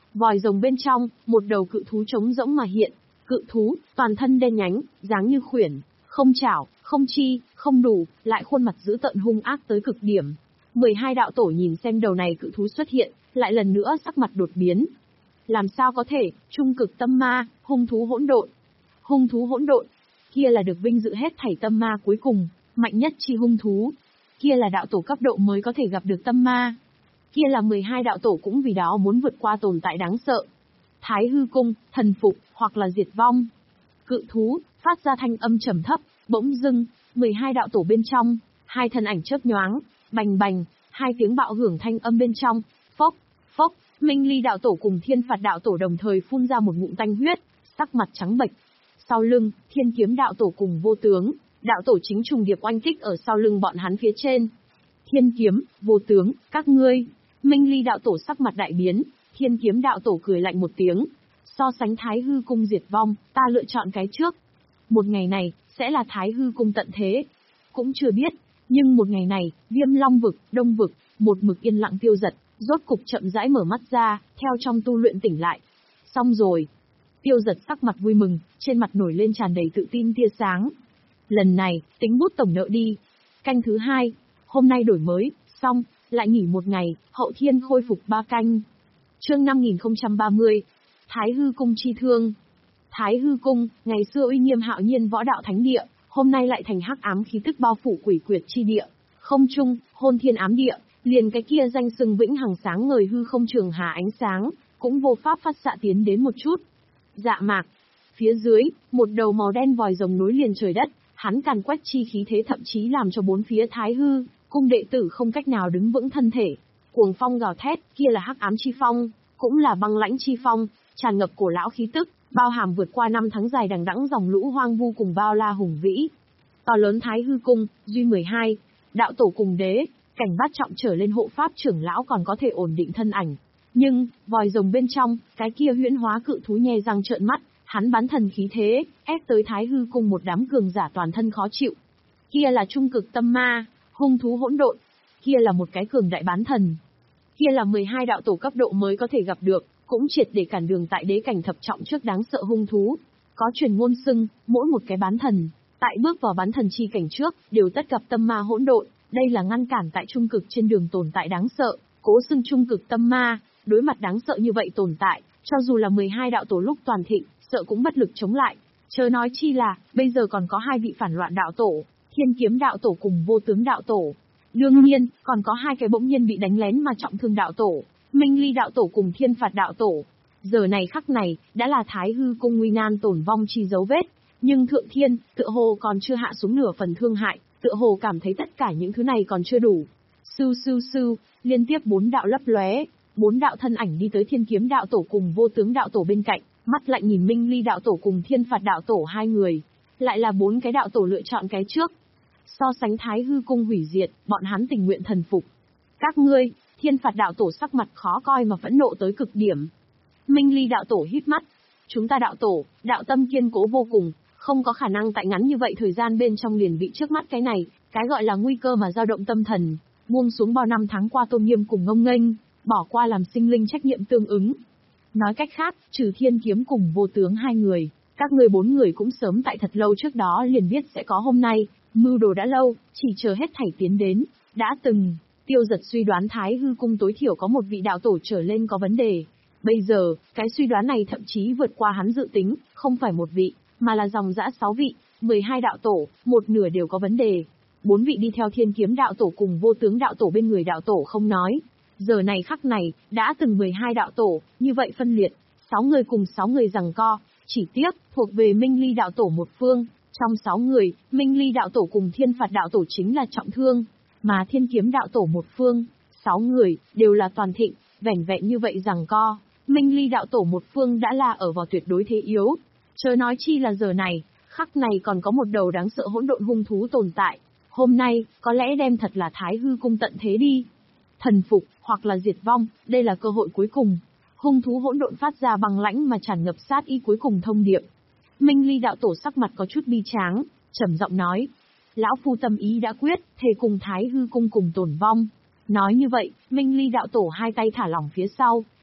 Vòi rồng bên trong, một đầu cự thú trống rỗng mà hiện. Cự thú, toàn thân đen nhánh, dáng như khuyển, không chảo, không chi, không đủ, lại khuôn mặt dữ tợn hung ác tới cực điểm. mười hai đạo tổ nhìn xem đầu này cự thú xuất hiện, lại lần nữa sắc mặt đột biến. Làm sao có thể, trung cực tâm ma, hung thú hỗn độn. Hung thú hỗn độn, kia là được vinh dự hết thảy tâm ma cuối cùng, mạnh nhất chi hung thú. Kia là đạo tổ cấp độ mới có thể gặp được tâm ma. Kia là mười hai đạo tổ cũng vì đó muốn vượt qua tồn tại đáng sợ. Thái hư cung, thần phục, hoặc là diệt vong. Cự thú, phát ra thanh âm trầm thấp, bỗng dưng, mười hai đạo tổ bên trong, hai thân ảnh chớp nhoáng, bành bành, hai tiếng bạo hưởng thanh âm bên trong, phốc, phốc, Minh Ly đạo tổ cùng Thiên Phạt đạo tổ đồng thời phun ra một ngụm tanh huyết, sắc mặt trắng bệch. Sau lưng, Thiên Kiếm đạo tổ cùng Vô Tướng, đạo tổ chính trùng điệp oanh kích ở sau lưng bọn hắn phía trên. Thiên Kiếm, Vô Tướng, các ngươi. Minh Ly đạo tổ sắc mặt đại biến, Thiên Kiếm đạo tổ cười lạnh một tiếng. So sánh Thái hư cung diệt vong, ta lựa chọn cái trước. Một ngày này, sẽ là Thái hư cung tận thế. Cũng chưa biết, nhưng một ngày này, Viêm Long vực, Đông vực, một mực yên lặng tiêu giật, rốt cục chậm rãi mở mắt ra, theo trong tu luyện tỉnh lại. Xong rồi. Tiêu giật sắc mặt vui mừng, trên mặt nổi lên tràn đầy tự tin tia sáng. Lần này, tính bút tổng nợ đi. Canh thứ hai, hôm nay đổi mới, xong, lại nghỉ một ngày, hậu thiên khôi phục ba canh. Chương năm nghìn không trăm ba mươi, Thái hư cung chi thương. Thái hư cung, ngày xưa uy nghiêm hạo nhiên võ đạo thánh địa, hôm nay lại thành hắc ám khí tức bao phủ quỷ quyệt chi địa. Không trung, hôn thiên ám địa, liền cái kia danh xưng vĩnh hằng sáng ngời hư không trường hà ánh sáng, cũng vô pháp phát xạ tiến đến một chút. Dạ mạc. Phía dưới, một đầu màu đen vòi rồng nối liền trời đất, hắn càn quét chi khí thế thậm chí làm cho bốn phía Thái hư cung đệ tử không cách nào đứng vững thân thể. Cuồng phong gào thét, kia là hắc ám chi phong, cũng là băng lãnh chi phong, tràn ngập cổ lão khí tức, bao hàm vượt qua năm tháng dài đằng đẵng dòng lũ hoang vu cùng bao la hùng vĩ. To lớn Thái hư cung, duy mười hai, đạo tổ cùng đế, cảnh bát trọng trở lên hộ pháp trưởng lão còn có thể ổn định thân ảnh. Nhưng, vòi rồng bên trong, cái kia huyễn hóa cự thú nhe răng trợn mắt, hắn bắn thần khí thế, ép tới Thái hư cung một đám cường giả toàn thân khó chịu. Kia là trung cực tâm ma, hung thú hỗn độn, kia là một cái cường đại bán thần. Kia là mười hai đạo tổ cấp độ mới có thể gặp được, cũng triệt để cản đường tại đế cảnh thập trọng trước đáng sợ hung thú. Có truyền ngôn xưng, mỗi một cái bán thần, tại bước vào bán thần chi cảnh trước, đều tất gặp tâm ma hỗn độn, đây là ngăn cản tại trung cực trên đường tồn tại đáng sợ, cố xưng trung cực tâm ma. Đối mặt đáng sợ như vậy tồn tại, cho dù là mười hai đạo tổ lúc toàn thịnh, sợ cũng bất lực chống lại. Chớ nói chi là, bây giờ còn có hai vị phản loạn đạo tổ, Thiên Kiếm đạo tổ cùng Vô Tướng đạo tổ. Đương nhiên, còn có hai cái bỗng nhiên bị đánh lén mà trọng thương đạo tổ, Minh Ly đạo tổ cùng Thiên Phạt đạo tổ. Giờ này khắc này, đã là Thái hư cung nguy nan tổn vong chi dấu vết. Nhưng Thượng Thiên, tựa hồ còn chưa hạ xuống nửa phần thương hại, tựa hồ cảm thấy tất cả những thứ này còn chưa đủ. Sưu sưu sưu, liên tiếp bốn đạo lấp lóe. Bốn đạo thân ảnh đi tới Thiên Kiếm đạo tổ cùng Vô Tướng đạo tổ bên cạnh, mắt lạnh nhìn Minh Ly đạo tổ cùng Thiên Phạt đạo tổ hai người. Lại là bốn cái đạo tổ lựa chọn cái trước. So sánh Thái hư cung hủy diệt, bọn hắn tình nguyện thần phục. Các ngươi, Thiên Phạt đạo tổ sắc mặt khó coi mà phẫn nộ tới cực điểm. Minh Ly đạo tổ hít mắt. Chúng ta đạo tổ, đạo tâm kiên cố vô cùng, không có khả năng tại ngắn như vậy thời gian bên trong liền bị trước mắt cái này, cái gọi là nguy cơ mà dao động tâm thần, buông xuống bao năm tháng qua tôn nghiêm cùng ngông nghênh, bỏ qua làm sinh linh trách nhiệm tương ứng. Nói cách khác, trừ Thiên Kiếm cùng Vô Tướng hai người, các người bốn người cũng sớm tại thật lâu trước đó liền biết sẽ có hôm nay, mưu đồ đã lâu, chỉ chờ hết thảy tiến đến. Đã từng, Tiêu Giật suy đoán Thái hư cung tối thiểu có một vị đạo tổ trở lên có vấn đề. Bây giờ, cái suy đoán này thậm chí vượt qua hắn dự tính, không phải một vị, mà là dòng dã sáu vị, mười hai đạo tổ, một nửa đều có vấn đề. Bốn vị đi theo Thiên Kiếm đạo tổ cùng Vô Tướng đạo tổ bên người đạo tổ không nói. Giờ này khắc này, đã từng mười hai đạo tổ, như vậy phân liệt, sáu người cùng sáu người giằng co, chỉ tiếc, thuộc về Minh Ly đạo tổ một phương. Trong sáu người, Minh Ly đạo tổ cùng Thiên Phạt đạo tổ chính là trọng thương, mà Thiên Kiếm đạo tổ một phương, sáu người, đều là toàn thịnh, vẻn vẹn như vậy giằng co. Minh Ly đạo tổ một phương đã là ở vào tuyệt đối thế yếu. Chớ nói chi là giờ này, khắc này còn có một đầu đáng sợ hỗn độn hung thú tồn tại. Hôm nay, có lẽ đem thật là Thái hư cung tận thế đi. Thần phục, hoặc là diệt vong, đây là cơ hội cuối cùng. Hung thú hỗn độn phát ra băng lãnh mà tràn ngập sát ý cuối cùng thông điệp. Minh Ly đạo tổ sắc mặt có chút bi tráng, trầm giọng nói. Lão phu tâm ý đã quyết, thề cùng Thái hư cung cùng tổn vong. Nói như vậy, Minh Ly đạo tổ hai tay thả lỏng phía sau,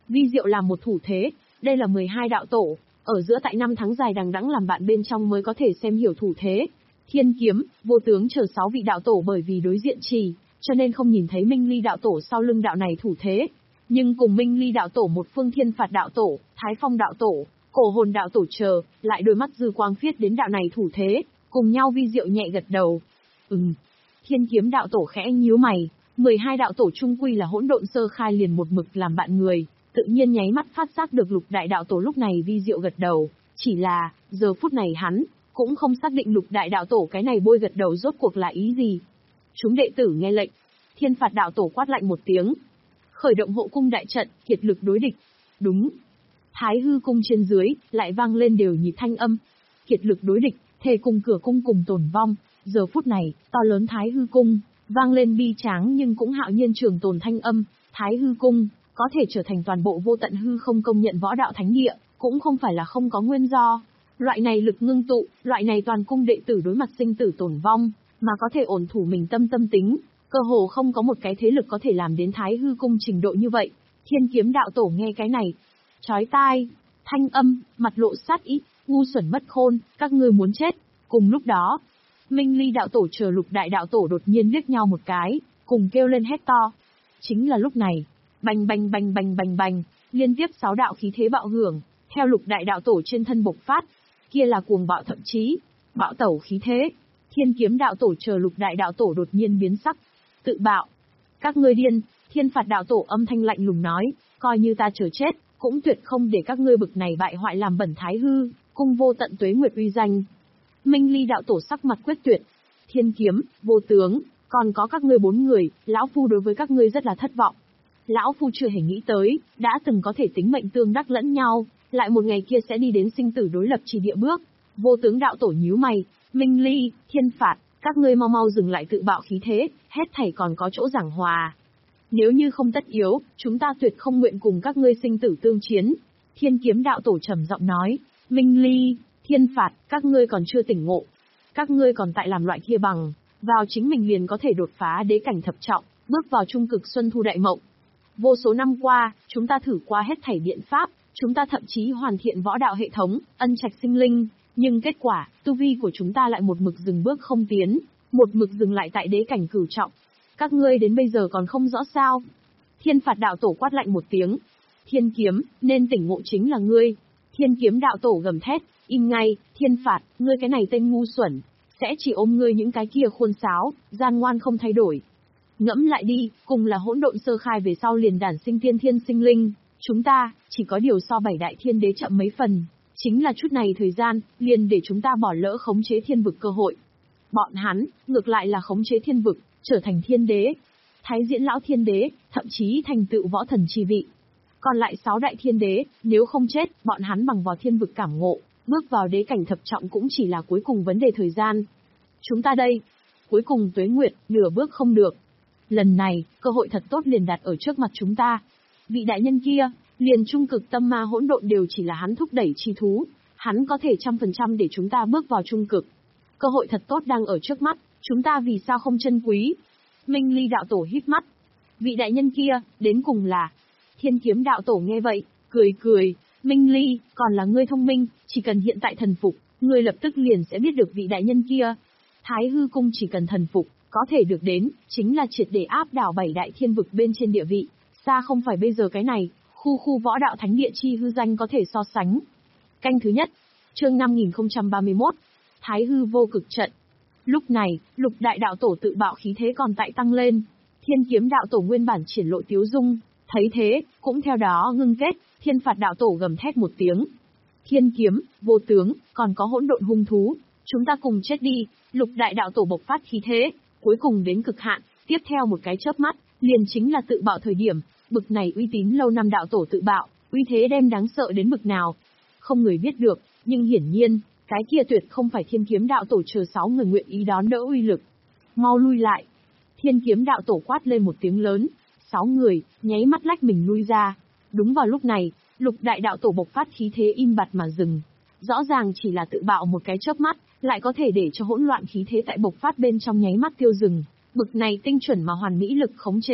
Vi diệu làm một thủ thế, đây là mười hai đạo tổ, ở giữa tại năm tháng dài đằng đẵng làm bạn bên trong mới có thể xem hiểu thủ thế. Thiên kiếm, vô tướng chờ sáu vị đạo tổ bởi vì đối diện trì, cho nên không nhìn thấy Minh Ly đạo tổ sau lưng đạo này thủ thế. Nhưng cùng Minh Ly đạo tổ một phương Thiên Phạt đạo tổ, Thái Phong đạo tổ, Cổ Hồn đạo tổ chờ, lại đôi mắt dư quang phiết đến đạo này thủ thế, cùng nhau vi diệu nhẹ gật đầu. Ừm. Thiên kiếm đạo tổ khẽ nhíu mày, mười hai đạo tổ trung quy là hỗn độn sơ khai liền một mực làm bạn người, tự nhiên nháy mắt phát giác được lục đại đạo tổ lúc này vi diệu gật đầu, chỉ là, giờ phút này hắn cũng không xác định lục đại đạo tổ cái này bôi gật đầu rốt cuộc là ý gì. Chúng đệ tử nghe lệnh, Thiên Phạt đạo tổ quát lạnh một tiếng, khởi động hộ cung đại trận, kiệt lực đối địch. Đúng. Thái hư cung trên dưới lại vang lên đều nhịp thanh âm, kiệt lực đối địch, thề cùng cửa cung cùng tồn vong. Giờ phút này, to lớn Thái hư cung vang lên bi tráng nhưng cũng hạo nhiên trường tồn thanh âm. Thái hư cung có thể trở thành toàn bộ vô tận hư không công nhận võ đạo thánh địa, cũng không phải là không có nguyên do. Loại này lực ngưng tụ, loại này toàn cung đệ tử đối mặt sinh tử tổn vong, mà có thể ổn thủ mình tâm tâm tính, cơ hồ không có một cái thế lực có thể làm đến Thái hư cung trình độ như vậy. Thiên kiếm đạo tổ nghe cái này, chói tai, thanh âm, mặt lộ sát ý, ngu xuẩn mất khôn, các ngươi muốn chết. Cùng lúc đó, Minh Ly đạo tổ chờ lục đại đạo tổ đột nhiên liếc nhau một cái, cùng kêu lên hét to. Chính là lúc này, bành bành bành bành bành bành, liên tiếp sáu đạo khí thế bạo hưởng, theo lục đại đạo tổ trên thân bộc phát, kia là cuồng bạo thậm chí bạo tẩu khí thế. Thiên kiếm đạo tổ chờ lục đại đạo tổ đột nhiên biến sắc, tự bạo. Các ngươi điên. Thiên Phạt đạo tổ âm thanh lạnh lùng nói, coi như ta chờ chết, cũng tuyệt không để các ngươi bực này bại hoại làm bẩn Thái hư cung vô tận tuế nguyệt uy danh. Minh Ly đạo tổ sắc mặt quyết tuyệt, Thiên kiếm, vô tướng, còn có các ngươi bốn người, lão phu đối với các ngươi rất là thất vọng. Lão phu chưa hề nghĩ tới, đã từng có thể tính mệnh tương đắc lẫn nhau, lại một ngày kia sẽ đi đến sinh tử đối lập chỉ địa bước. Vô tướng đạo tổ nhíu mày, Minh Ly, Thiên Phạt, các ngươi mau mau dừng lại tự bạo khí thế, hết thảy còn có chỗ giảng hòa. Nếu như không tất yếu, chúng ta tuyệt không nguyện cùng các ngươi sinh tử tương chiến. Thiên kiếm đạo tổ trầm giọng nói, Minh Ly, Thiên Phạt, các ngươi còn chưa tỉnh ngộ. Các ngươi còn tại làm loại kia bằng, vào chính mình liền có thể đột phá đế cảnh thập trọng, bước vào trung cực xuân thu đại mộng. Vô số năm qua, chúng ta thử qua hết thảy biện pháp, chúng ta thậm chí hoàn thiện võ đạo hệ thống, ân trạch sinh linh, nhưng kết quả, tu vi của chúng ta lại một mực dừng bước không tiến, một mực dừng lại tại đế cảnh cửu trọng. Các ngươi đến bây giờ còn không rõ sao? Thiên Phạt đạo tổ quát lạnh một tiếng. Thiên kiếm, nên tỉnh ngộ chính là ngươi. Thiên kiếm đạo tổ gầm thét, im ngay, Thiên Phạt, ngươi cái này tên ngu xuẩn, sẽ chỉ ôm ngươi những cái kia khuôn sáo, gian ngoan không thay đổi. Ngẫm lại đi, cùng là hỗn độn sơ khai về sau liền đản sinh tiên thiên sinh linh, chúng ta, chỉ có điều so bảy đại thiên đế chậm mấy phần, chính là chút này thời gian, liền để chúng ta bỏ lỡ khống chế thiên vực cơ hội. Bọn hắn, ngược lại là khống chế thiên vực, trở thành thiên đế, thái diễn lão thiên đế, thậm chí thành tựu võ thần chi vị. Còn lại sáu đại thiên đế, nếu không chết, bọn hắn bằng vào thiên vực cảm ngộ, bước vào đế cảnh thập trọng cũng chỉ là cuối cùng vấn đề thời gian. Chúng ta đây, cuối cùng tuế nguyệt, nửa bước không được. Lần này, cơ hội thật tốt liền đặt ở trước mặt chúng ta. Vị đại nhân kia, liền trung cực tâm ma hỗn độn đều chỉ là hắn thúc đẩy chi thú, hắn có thể trăm phần trăm để chúng ta bước vào trung cực. Cơ hội thật tốt đang ở trước mắt, chúng ta vì sao không trân quý? Minh Ly đạo tổ hít mắt. Vị đại nhân kia, đến cùng là... Thiên kiếm đạo tổ nghe vậy, cười cười, Minh Ly, còn là ngươi thông minh, chỉ cần hiện tại thần phục, ngươi lập tức liền sẽ biết được vị đại nhân kia. Thái hư cung chỉ cần thần phục, có thể được đến, chính là triệt để áp đảo bảy đại thiên vực bên trên địa vị, xa không phải bây giờ cái này, khu khu võ đạo thánh địa chi hư danh có thể so sánh. Canh thứ nhất, chương năm nghìn không trăm ba mươi mốt, Thái hư vô cực trận. Lúc này, lục đại đạo tổ tự bạo khí thế còn tại tăng lên, Thiên kiếm đạo tổ nguyên bản triển lộ tiếu dung, thấy thế, cũng theo đó ngưng kết. Thiên Phạt đạo tổ gầm thét một tiếng. Thiên kiếm, vô tướng, còn có hỗn độn hung thú, chúng ta cùng chết đi. Lục đại đạo tổ bộc phát khí thế, cuối cùng đến cực hạn, tiếp theo một cái chớp mắt, liền chính là tự bạo thời điểm. Bực này uy tín lâu năm đạo tổ tự bạo, uy thế đem đáng sợ đến bực nào, không người biết được, nhưng hiển nhiên, cái kia tuyệt không phải Thiên kiếm đạo tổ chờ sáu người nguyện ý đón đỡ uy lực. Mau lui lại. Thiên kiếm đạo tổ quát lên một tiếng lớn, sáu người, nháy mắt lách mình lui ra. Đúng vào lúc này, lục đại đạo tổ bộc phát khí thế im bặt mà dừng. Rõ ràng chỉ là tự bạo một cái chớp mắt, lại có thể để cho hỗn loạn khí thế tại bộc phát bên trong nháy mắt tiêu dừng. Bực này tinh chuẩn mà hoàn mỹ lực khống chế.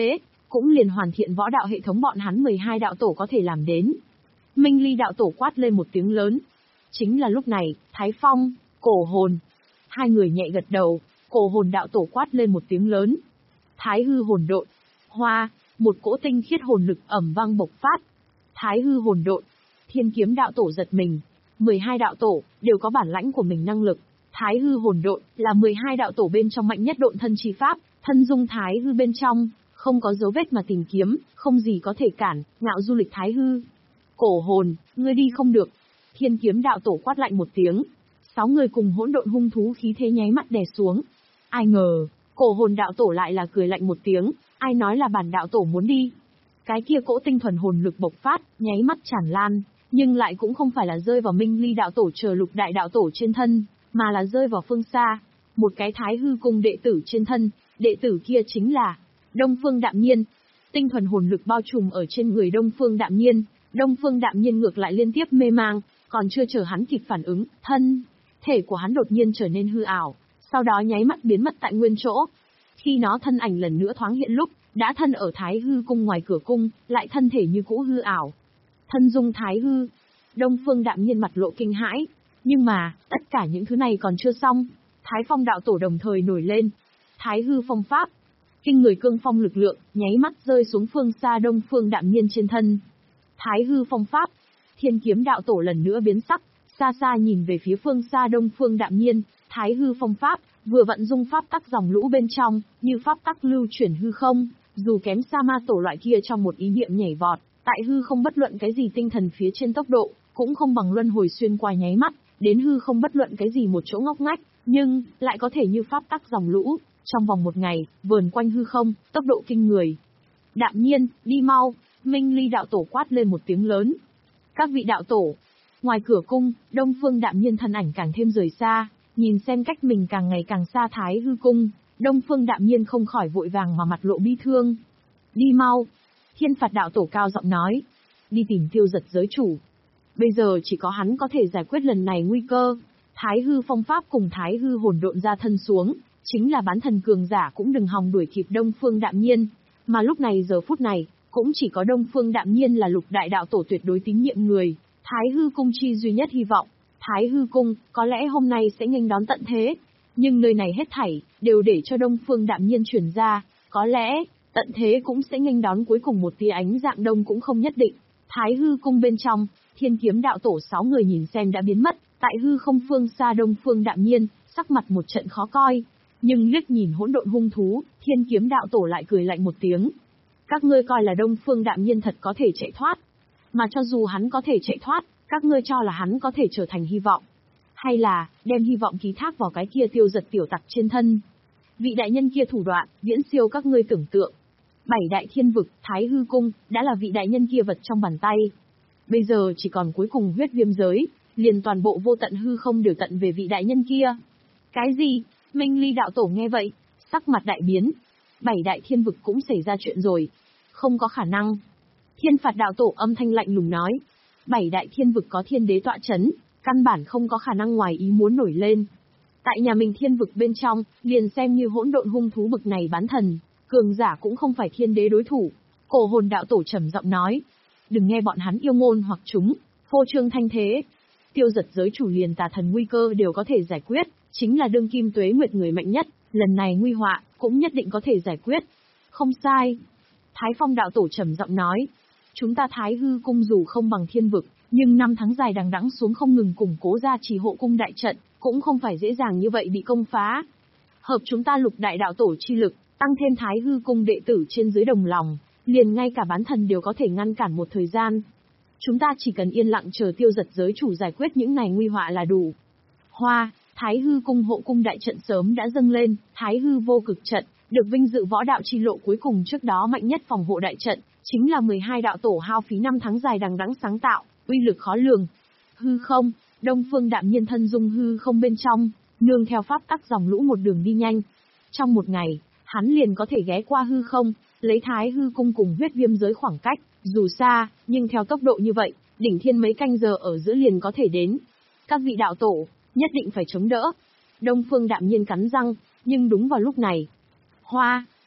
cũng liền hoàn thiện võ đạo hệ thống bọn hắn mười hai đạo tổ có thể làm đến. Minh Ly đạo tổ quát lên một tiếng lớn. Chính là lúc này, Thái Phong, Cổ Hồn, hai người nhẹ gật đầu, Cổ Hồn đạo tổ quát lên một tiếng lớn. Thái hư hồn độn, hoa, một cỗ tinh khiết hồn lực ầm vang bộc phát. Thái hư hồn độn, Thiên Kiếm đạo tổ giật mình, mười hai đạo tổ đều có bản lãnh của mình năng lực. Thái hư hồn độn là mười hai đạo tổ bên trong mạnh nhất độn thân chi pháp, thân dung thái hư bên trong, không có dấu vết mà tìm kiếm, không gì có thể cản, ngạo du lịch thái hư. Cổ Hồn, ngươi đi không được. Thiên Kiếm đạo tổ quát lạnh một tiếng. Sáu người cùng hỗn độn hung thú khí thế nháy mắt đè xuống. Ai ngờ, Cổ Hồn đạo tổ lại là cười lạnh một tiếng, ai nói là bản đạo tổ muốn đi. Cái kia cỗ tinh thuần hồn lực bộc phát, nháy mắt tràn lan, nhưng lại cũng không phải là rơi vào Minh Ly đạo tổ chờ Lục đại đạo tổ trên thân, mà là rơi vào phương xa, một cái Thái hư cung đệ tử trên thân, đệ tử kia chính là Đông Phương Đạm Nhiên. Tinh thuần hồn lực bao trùm ở trên người Đông Phương Đạm Nhiên, Đông Phương Đạm Nhiên ngược lại liên tiếp mê mang, còn chưa chờ hắn kịp phản ứng, thân thể của hắn đột nhiên trở nên hư ảo, sau đó nháy mắt biến mất tại nguyên chỗ. Khi nó thân ảnh lần nữa thoáng hiện lúc, đã thân ở Thái hư cung ngoài cửa cung, lại thân thể như cũ hư ảo. Thân dung Thái hư, Đông Phương Đạm Nhiên mặt lộ kinh hãi, nhưng mà, tất cả những thứ này còn chưa xong. Thái Phong đạo tổ đồng thời nổi lên. Thái hư phong pháp, kinh người cương phong lực lượng, nháy mắt rơi xuống phương xa Đông Phương Đạm Nhiên trên thân. Thái hư phong pháp, Thiên Kiếm đạo tổ lần nữa biến sắc, xa xa nhìn về phía phương xa Đông Phương Đạm Nhiên, Thái hư phong pháp, vừa vận dung pháp tắc dòng lũ bên trong, như pháp tắc lưu chuyển hư không, dù kém xa ma tổ loại kia trong một ý niệm nhảy vọt, tại hư không bất luận cái gì tinh thần phía trên tốc độ, cũng không bằng luân hồi xuyên qua nháy mắt, đến hư không bất luận cái gì một chỗ ngóc ngách, nhưng lại có thể như pháp tắc dòng lũ, trong vòng một ngày, vờn quanh hư không, tốc độ kinh người. Đạm Nhiên, đi mau, Minh Ly đạo tổ quát lên một tiếng lớn. Các vị đạo tổ, ngoài cửa cung, Đông Phương Đạm Nhiên thân ảnh càng thêm rời xa, nhìn xem cách mình càng ngày càng xa Thái hư cung, Đông Phương Đạm Nhiên không khỏi vội vàng mà mặt lộ bi thương. Đi mau, Thiên Phạt đạo tổ cao giọng nói, đi tìm Tiêu Giật giới chủ. Bây giờ chỉ có hắn có thể giải quyết lần này nguy cơ. Thái hư phong pháp cùng Thái hư hồn độn ra thân xuống, chính là bán thần cường giả cũng đừng hòng đuổi kịp Đông Phương Đạm Nhiên, mà lúc này giờ phút này, cũng chỉ có Đông Phương Đạm Nhiên là Lục đại đạo tổ tuyệt đối tín nhiệm người, Thái hư cung chi duy nhất hy vọng. Thái hư cung, có lẽ hôm nay sẽ nghênh đón tận thế, nhưng nơi này hết thảy, đều để cho Đông Phương Đạm Nhiên truyền ra, có lẽ, tận thế cũng sẽ nghênh đón cuối cùng một tia ánh dạng đông cũng không nhất định. Thái hư cung bên trong, Thiên Kiếm đạo tổ sáu người nhìn xem đã biến mất, tại hư không phương xa Đông Phương Đạm Nhiên, sắc mặt một trận khó coi, nhưng liếc nhìn hỗn độn hung thú, Thiên Kiếm đạo tổ lại cười lạnh một tiếng. Các ngươi coi là Đông Phương Đạm Nhiên thật có thể chạy thoát, mà cho dù hắn có thể chạy thoát, các ngươi cho là hắn có thể trở thành hy vọng, hay là đem hy vọng ký thác vào cái kia Tiêu Giật tiểu tặc trên thân. Vị đại nhân kia thủ đoạn, viễn siêu các ngươi tưởng tượng. Bảy đại thiên vực, Thái hư cung, đã là vị đại nhân kia vật trong bàn tay. Bây giờ chỉ còn cuối cùng huyết viêm giới, liền toàn bộ vô tận hư không đều tận về vị đại nhân kia. Cái gì? Minh Ly đạo tổ nghe vậy, sắc mặt đại biến. Bảy đại thiên vực cũng xảy ra chuyện rồi. Không có khả năng. Thiên Phạt đạo tổ âm thanh lạnh lùng nói. Bảy đại thiên vực có thiên đế tọa chấn, căn bản không có khả năng ngoài ý muốn nổi lên. Tại nhà mình thiên vực bên trong, liền xem như hỗn độn hung thú bực này bán thần, cường giả cũng không phải thiên đế đối thủ. Cổ Hồn đạo tổ trầm giọng nói. Đừng nghe bọn hắn yêu ngôn hoặc chúng, phô trương thanh thế. Tiêu Giật giới chủ liền tà thần nguy cơ đều có thể giải quyết, chính là đương kim tuế nguyệt người mạnh nhất, lần này nguy họa, cũng nhất định có thể giải quyết. Không sai. Thái Phong đạo tổ trầm giọng nói. Chúng ta Thái hư cung dù không bằng thiên vực, nhưng năm tháng dài đằng đẵng xuống không ngừng củng cố ra trì hộ cung đại trận, cũng không phải dễ dàng như vậy bị công phá. Hợp chúng ta Lục đại đạo tổ chi lực, tăng thêm Thái hư cung đệ tử trên dưới đồng lòng, liền ngay cả bán thần đều có thể ngăn cản một thời gian. Chúng ta chỉ cần yên lặng chờ Tiêu Giật giới chủ giải quyết những này nguy họa là đủ. Hoa, Thái hư cung hộ cung đại trận sớm đã dâng lên, Thái hư vô cực trận, được vinh dự võ đạo chi lộ cuối cùng trước đó mạnh nhất phòng hộ đại trận, chính là mười hai đạo tổ hao phí năm tháng dài đằng đẵng sáng tạo, uy lực khó lường. Hư không, Đông Phương Đạm Nhiên thân dung hư không bên trong, nương theo pháp tắc dòng lũ một đường đi nhanh. Trong một ngày, hắn liền có thể ghé qua hư không, lấy Thái hư cung cùng huyết viêm giới khoảng cách, dù xa, nhưng theo tốc độ như vậy, đỉnh thiên mấy canh giờ ở giữa liền có thể đến. Các vị đạo tổ, nhất định phải chống đỡ. Đông Phương Đạm Nhiên cắn răng, nhưng đúng vào lúc này. Hoa,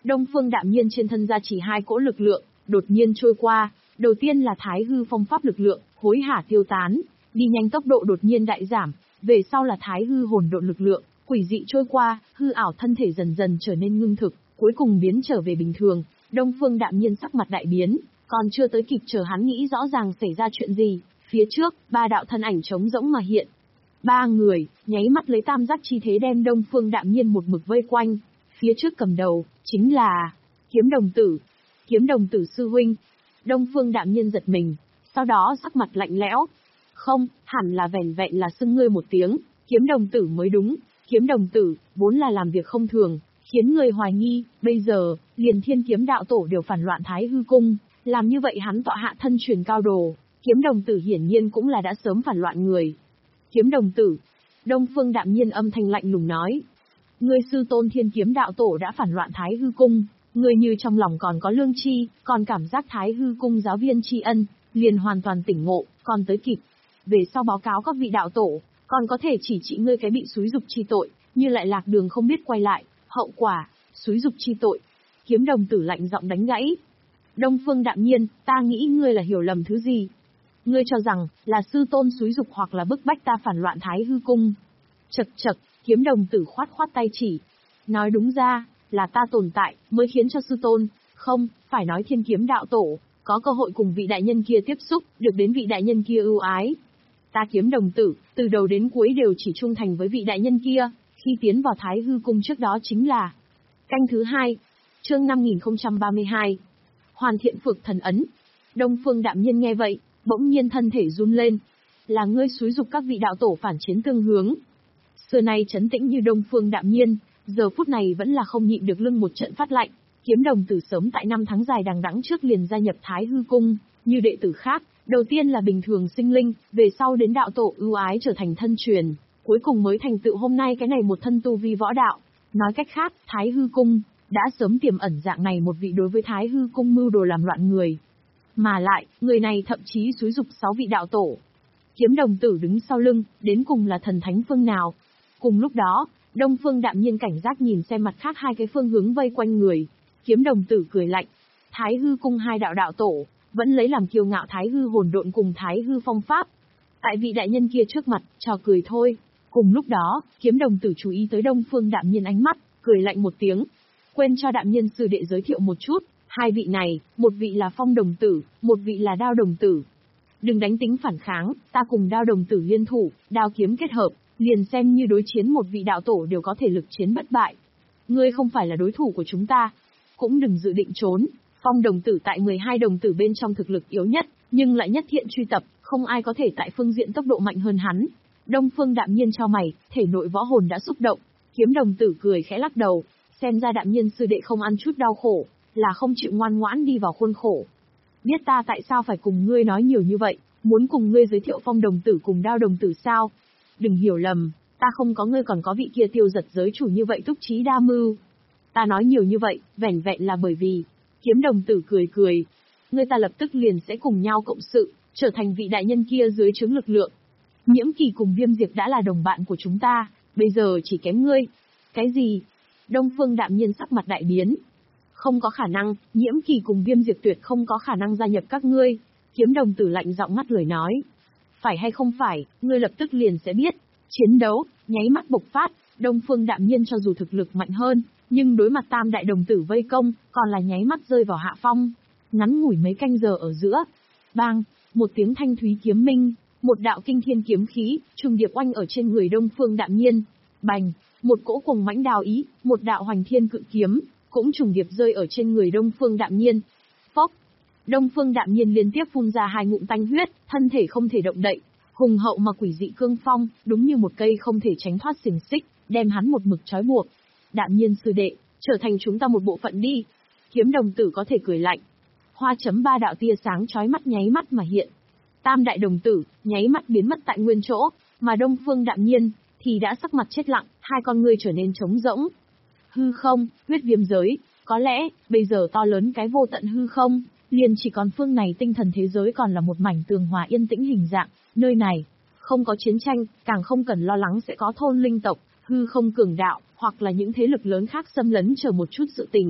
Đông Phương Đạm Nhiên trên thân ra chỉ hai cỗ lực lượng, đột nhiên trôi qua, đầu tiên là Thái Hư Phong Pháp lực lượng, hối hả tiêu tán, đi nhanh tốc độ đột nhiên đại giảm, về sau là Thái Hư Hồn Độn lực lượng, quỷ dị trôi qua, hư ảo thân thể dần dần trở nên ngưng thực, cuối cùng biến trở về bình thường. Đông Phương Đạm Nhiên sắc mặt đại biến, còn chưa tới kịp chờ hắn nghĩ rõ ràng xảy ra chuyện gì, phía trước, ba đạo thân ảnh trống rỗng mà hiện. Ba người, nháy mắt lấy tam giác chi thế đem Đông Phương Đạm Nhiên một mực vây quanh. Phía trước cầm đầu, chính là Kiếm Đồng Tử. Kiếm Đồng Tử sư huynh. Đông Phương Đạm Nhiên giật mình, sau đó sắc mặt lạnh lẽo. Không, hẳn là vẻn vẹn là xưng ngươi một tiếng, Kiếm Đồng Tử mới đúng. Kiếm Đồng Tử, vốn là làm việc không thường, khiến người hoài nghi, bây giờ, liền Thiên Kiếm đạo tổ đều phản loạn Thái Hư cung, làm như vậy hắn tọa hạ thân truyền cao đồ, Kiếm Đồng Tử hiển nhiên cũng là đã sớm phản loạn người. Kiếm Đồng Tử, Đông Phương Đạm Nhiên âm thanh lạnh lùng nói, ngươi sư tôn Thiên Kiếm đạo tổ đã phản loạn Thái Hư cung, ngươi như trong lòng còn có lương tri, còn cảm giác Thái Hư cung giáo viên tri ân, liền hoàn toàn tỉnh ngộ, còn tới kịp. Về sau báo cáo các vị đạo tổ, còn có thể chỉ trị ngươi cái bị xúi dục chi tội, như lại lạc đường không biết quay lại, hậu quả, xúi dục chi tội. Kiếm Đồng Tử lạnh giọng đánh gãy. Đông Phương Đạm Nhiên, ta nghĩ ngươi là hiểu lầm thứ gì? Ngươi cho rằng, là sư tôn xúi dục hoặc là bức bách ta phản loạn Thái Hư cung. Chật chật, Kiếm Đồng Tử khoát khoát tay chỉ. Nói đúng ra, là ta tồn tại, mới khiến cho sư tôn, không, phải nói Thiên Kiếm đạo tổ, có cơ hội cùng vị đại nhân kia tiếp xúc, được đến vị đại nhân kia ưu ái. Ta Kiếm Đồng Tử, từ đầu đến cuối đều chỉ trung thành với vị đại nhân kia, khi tiến vào Thái Hư cung trước đó chính là canh thứ hai, chương năm nghìn không trăm ba mươi hai. Hoàn thiện Phược Thần ấn. Đông Phương Đạm Nhiên nghe vậy, bỗng nhiên thân thể run lên. Là ngươi xúi dục các vị đạo tổ phản chiến tương hướng. Xưa nay trấn tĩnh như Đông Phương Đạm Nhiên, giờ phút này vẫn là không nhịn được lưng một trận phát lạnh. Kiếm Đồng Tử sớm tại năm tháng dài đằng đẵng trước liền gia nhập Thái Hư cung, như đệ tử khác, đầu tiên là bình thường sinh linh, về sau đến đạo tổ ưu ái trở thành thân truyền, cuối cùng mới thành tựu hôm nay cái này một thân tu vi võ đạo. Nói cách khác, Thái Hư cung đã sớm tiềm ẩn dạng này một vị đối với Thái Hư cung mưu đồ làm loạn người. Mà lại, người này thậm chí xúi dục sáu vị đạo tổ. Kiếm Đồng Tử đứng sau lưng, đến cùng là thần thánh phương nào? Cùng lúc đó, Đông Phương Đạm Nhiên cảnh giác nhìn xem mặt khác hai cái phương hướng vây quanh người. Kiếm Đồng Tử cười lạnh. Thái Hư cung hai đạo đạo tổ, vẫn lấy làm kiêu ngạo Thái Hư hồn độn cùng Thái Hư phong pháp. Tại vị đại nhân kia trước mặt, trò cười thôi. Cùng lúc đó, Kiếm Đồng Tử chú ý tới Đông Phương Đạm Nhiên ánh mắt, cười lạnh một tiếng. Quên cho Đạm Nhiên sư đệ giới thiệu một chút, hai vị này, một vị là Phong Đồng Tử, một vị là Đao Đồng Tử. Đừng đánh tính phản kháng, ta cùng Đao Đồng Tử liên thủ, đao kiếm kết hợp, liền xem như đối chiến một vị đạo tổ đều có thể lực chiến bất bại. Ngươi không phải là đối thủ của chúng ta, cũng đừng dự định trốn. Phong Đồng Tử tại mười hai đồng tử bên trong thực lực yếu nhất, nhưng lại nhất thiện truy tập, không ai có thể tại phương diện tốc độ mạnh hơn hắn. Đông Phương Đạm Nhiên cho mày, thể nội võ hồn đã xúc động. Kiếm Đồng Tử cười khẽ lắc đầu, xem ra Đạm Nhiên sư đệ không ăn chút đau khổ, là không chịu ngoan ngoãn đi vào khuôn khổ. Biết ta tại sao phải cùng ngươi nói nhiều như vậy, muốn cùng ngươi giới thiệu Phong Đồng Tử cùng Đao Đồng Tử sao? Đừng hiểu lầm, ta không có ngươi còn có vị kia tiêu giật giới chủ như vậy túc trí đa mưu. Ta nói nhiều như vậy, vẻn vẹn là bởi vì... Kiếm Đồng Tử cười cười. Ngươi ta lập tức liền sẽ cùng nhau cộng sự, trở thành vị đại nhân kia dưới trướng lực lượng. Nhiễm Kỳ cùng Viêm Diệp đã là đồng bạn của chúng ta, bây giờ chỉ kém ngươi. Cái gì? Đông Phương Đạm Nhiên sắc mặt đại biến. Không có khả năng, Nhiễm Kỳ cùng Viêm Diệp tuyệt không có khả năng gia nhập các ngươi. Kiếm Đồng Tử lạnh giọng ngắt lời nói. Phải hay không phải, ngươi lập tức liền sẽ biết. Chiến đấu, nháy mắt bộc phát, Đông Phương Đạm Nhiên cho dù thực lực mạnh hơn, nhưng đối mặt tam đại đồng tử vây công, còn là nháy mắt rơi vào hạ phong. Ngắn ngủi mấy canh giờ ở giữa. Bang, một tiếng thanh thúy kiếm minh, một đạo kinh thiên kiếm khí, trùng điệp oanh ở trên người Đông Phương Đạm Nhiên. Bành, một cỗ cuồng mãnh đào ý, một đạo hoành thiên cự kiếm, cũng trùng điệp rơi ở trên người Đông Phương Đạm Nhiên. Phốc, Đông Phương Đạm Nhiên liên tiếp phun ra hai ngụm tanh huyết, thân thể không thể động đậy. Hùng hậu mà quỷ dị cương phong, đúng như một cây không thể tránh thoát xiềng xích, đem hắn một mực trói buộc. Đạm Nhiên sư đệ, trở thành chúng ta một bộ phận đi. Kiếm Đồng Tử có thể cười lạnh. Hoa chấm ba đạo tia sáng chói mắt nháy mắt mà hiện. Tam đại đồng tử, nháy mắt biến mất tại nguyên chỗ, mà Đông Phương Đạm Nhiên, thì đã sắc mặt chết lặng, hai con ngươi trở nên trống rỗng. Hư không, huyết viêm giới, có lẽ, bây giờ to lớn cái vô tận hư không, liền chỉ còn phương này tinh thần thế giới còn là một mảnh tường hòa yên tĩnh hình dạng, nơi này, không có chiến tranh, càng không cần lo lắng sẽ có thôn linh tộc, hư không cường đạo, hoặc là những thế lực lớn khác xâm lấn chờ một chút sự tình.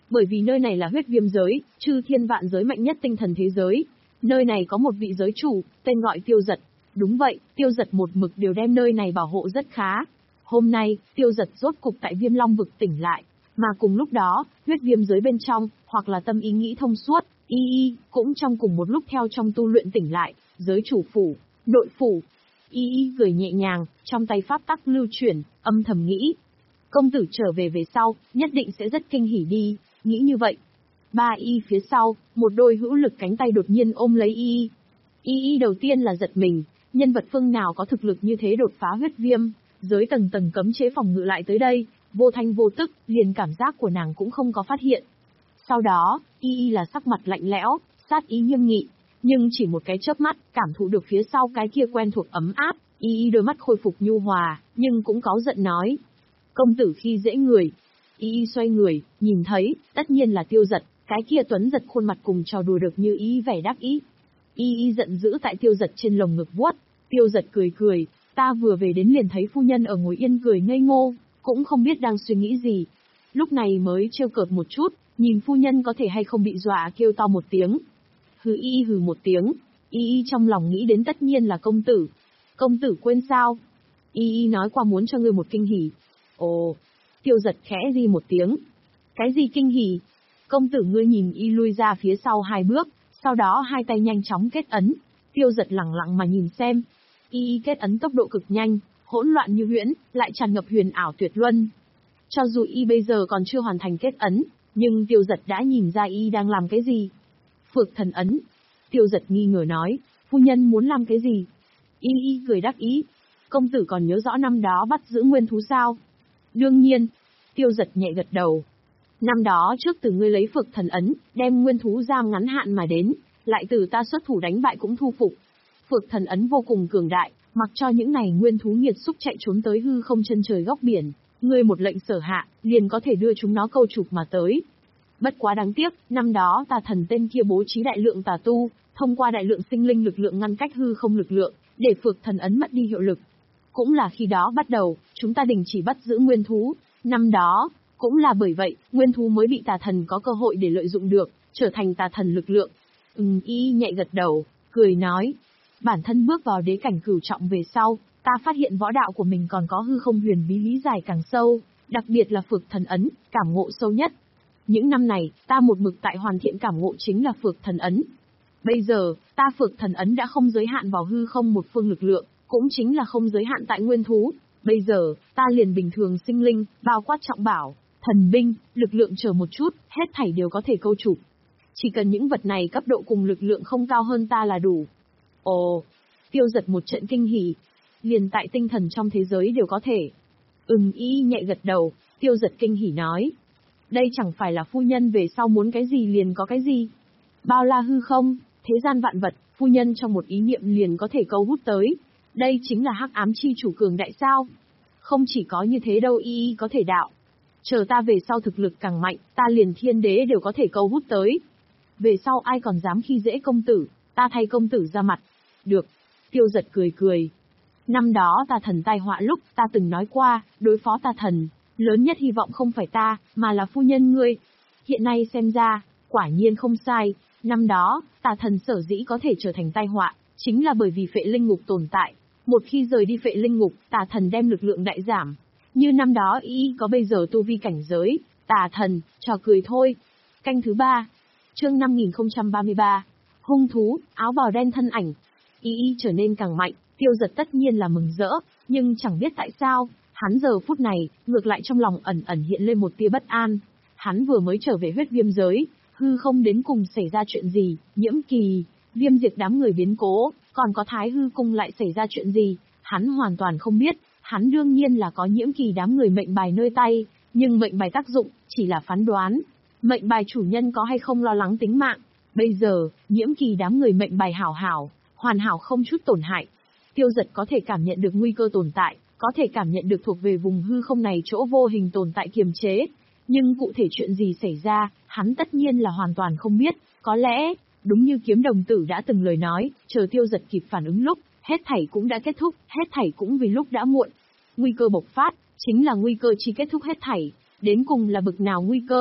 Bởi vì nơi này là huyết viêm giới, chư thiên vạn giới mạnh nhất tinh thần thế giới. Nơi này có một vị giới chủ, tên gọi Tiêu Dật. Đúng vậy, Tiêu Dật một mực đều đem nơi này bảo hộ rất khá. Hôm nay, Tiêu Dật rốt cục tại Viêm Long vực tỉnh lại. Mà cùng lúc đó, huyết viêm giới bên trong, hoặc là tâm ý nghĩ thông suốt, y y, cũng trong cùng một lúc theo trong tu luyện tỉnh lại, giới chủ phủ, nội phủ. Y y cười nhẹ nhàng, trong tay pháp tắc lưu chuyển, âm thầm nghĩ. Công tử trở về về sau, nhất định sẽ rất kinh hỉ đi, nghĩ như vậy. Ba y phía sau, một đôi hữu lực cánh tay đột nhiên ôm lấy y y. Y y đầu tiên là giật mình, nhân vật phương nào có thực lực như thế đột phá huyết viêm, giới tầng tầng cấm chế phòng ngự lại tới đây, vô thanh vô tức, liền cảm giác của nàng cũng không có phát hiện. Sau đó, y y là sắc mặt lạnh lẽo, sát ý nghiêm nghị, nhưng chỉ một cái chớp mắt, cảm thụ được phía sau cái kia quen thuộc ấm áp, y y đôi mắt khôi phục nhu hòa, nhưng cũng cáu giận nói. Công tử khi dễ người. Y y xoay người, nhìn thấy, tất nhiên là Tiêu Dật, cái kia tuấn giật khuôn mặt cùng trò đùa được như y vẻ đắc ý. Y y giận dữ tại Tiêu Dật trên lồng ngực vuốt, Tiêu Dật cười cười, ta vừa về đến liền thấy phu nhân ở ngồi yên cười ngây ngô, cũng không biết đang suy nghĩ gì. Lúc này mới trêu cợt một chút, nhìn phu nhân có thể hay không bị dọa kêu to một tiếng. Hừ y hừ một tiếng, y y trong lòng nghĩ đến tất nhiên là công tử. Công tử quên sao? Y y nói qua muốn cho ngươi một kinh hỉ. Ồ, Tiêu Dật khẽ di một tiếng. Cái gì kinh hỉ? Công tử ngươi nhìn y lui ra phía sau hai bước, sau đó hai tay nhanh chóng kết ấn. Tiêu Dật lặng lặng mà nhìn xem. Y y kết ấn tốc độ cực nhanh, hỗn loạn như huyễn, lại tràn ngập huyền ảo tuyệt luân. Cho dù y bây giờ còn chưa hoàn thành kết ấn, nhưng Tiêu Dật đã nhìn ra y đang làm cái gì. Phược thần ấn. Tiêu Dật nghi ngờ nói, phu nhân muốn làm cái gì? Y y cười đắc ý. Công tử còn nhớ rõ năm đó bắt giữ nguyên thú sao? Đương nhiên. Tiêu Dật nhẹ gật đầu. Năm đó trước từ ngươi lấy phược thần ấn, đem nguyên thú giam ngắn hạn mà đến, lại từ ta xuất thủ đánh bại cũng thu phục. Phược thần ấn vô cùng cường đại, mặc cho những này nguyên thú nghiệt xúc chạy trốn tới hư không chân trời góc biển, ngươi một lệnh sở hạ, liền có thể đưa chúng nó câu trục mà tới. Bất quá đáng tiếc, năm đó tà thần tên kia bố trí đại lượng tà tu, thông qua đại lượng sinh linh lực lượng ngăn cách hư không lực lượng, để phược thần ấn mất đi hiệu lực. Cũng là khi đó bắt đầu, chúng ta đình chỉ bắt giữ nguyên thú. Năm đó, cũng là bởi vậy, nguyên thú mới bị tà thần có cơ hội để lợi dụng được, trở thành tà thần lực lượng. Ừm y nhẹ gật đầu, cười nói. Bản thân bước vào đế cảnh cửu trọng về sau, ta phát hiện võ đạo của mình còn có hư không huyền bí lý giải càng sâu, đặc biệt là phược thần ấn, cảm ngộ sâu nhất. Những năm này, ta một mực tại hoàn thiện cảm ngộ chính là phược thần ấn. Bây giờ, ta phược thần ấn đã không giới hạn vào hư không một phương lực lượng, cũng chính là không giới hạn tại nguyên thú. Bây giờ, ta liền bình thường sinh linh, bao quát trọng bảo, thần binh, lực lượng chờ một chút, hết thảy đều có thể câu chụp. Chỉ cần những vật này cấp độ cùng lực lượng không cao hơn ta là đủ. Ồ, Tiêu Dật một trận kinh hỉ. Liền tại tinh thần trong thế giới đều có thể. Ừm y nhẹ gật đầu, Tiêu Dật kinh hỉ nói. Đây chẳng phải là phu nhân về sau muốn cái gì liền có cái gì. Bao la hư không, thế gian vạn vật, phu nhân trong một ý niệm liền có thể câu hút tới. Đây chính là hắc ám chi chủ cường đại sao. Không chỉ có như thế đâu, y y có thể đạo. Chờ ta về sau thực lực càng mạnh, ta liền thiên đế đều có thể câu hút tới. Về sau ai còn dám khi dễ công tử, ta thay công tử ra mặt. Được. Tiêu Dật cười cười. Năm đó tà thần tai họa lúc, ta từng nói qua, đối phó tà thần, lớn nhất hy vọng không phải ta, mà là phu nhân ngươi. Hiện nay xem ra, quả nhiên không sai, năm đó, tà thần sở dĩ có thể trở thành tai họa, chính là bởi vì phệ linh ngục tồn tại. Một khi rời đi phệ linh ngục, tà thần đem lực lượng đại giảm. Như năm đó y có bây giờ tu vi cảnh giới, tà thần, trò cười thôi. Canh thứ ba. Chương năm nghìn không trăm ba mươi ba. Hung thú, áo bào đen thân ảnh. Y y trở nên càng mạnh, Tiêu Dật tất nhiên là mừng rỡ, nhưng chẳng biết tại sao, hắn giờ phút này, ngược lại trong lòng ẩn ẩn hiện lên một tia bất an. Hắn vừa mới trở về huyết viêm giới, hư không đến cùng xảy ra chuyện gì, nhiễm kỳ, viêm diệt đám người biến cố, còn có thái hư cung lại xảy ra chuyện gì, hắn hoàn toàn không biết. Hắn đương nhiên là có nhiễm kỳ đám người mệnh bài nơi tay, nhưng mệnh bài tác dụng, chỉ là phán đoán. Mệnh bài chủ nhân có hay không lo lắng tính mạng. Bây giờ, nhiễm kỳ đám người mệnh bài hảo hảo, hoàn hảo không chút tổn hại. Tiêu Dật có thể cảm nhận được nguy cơ tồn tại, có thể cảm nhận được thuộc về vùng hư không này chỗ vô hình tồn tại kiềm chế. Nhưng cụ thể chuyện gì xảy ra, hắn tất nhiên là hoàn toàn không biết. Có lẽ, đúng như kiếm đồng tử đã từng lời nói, chờ Tiêu Dật kịp phản ứng lúc, hết thảy cũng đã kết thúc, hết thảy cũng vì lúc đã muộn. Nguy cơ bộc phát, chính là nguy cơ chi kết thúc hết thảy. Đến cùng là bực nào nguy cơ?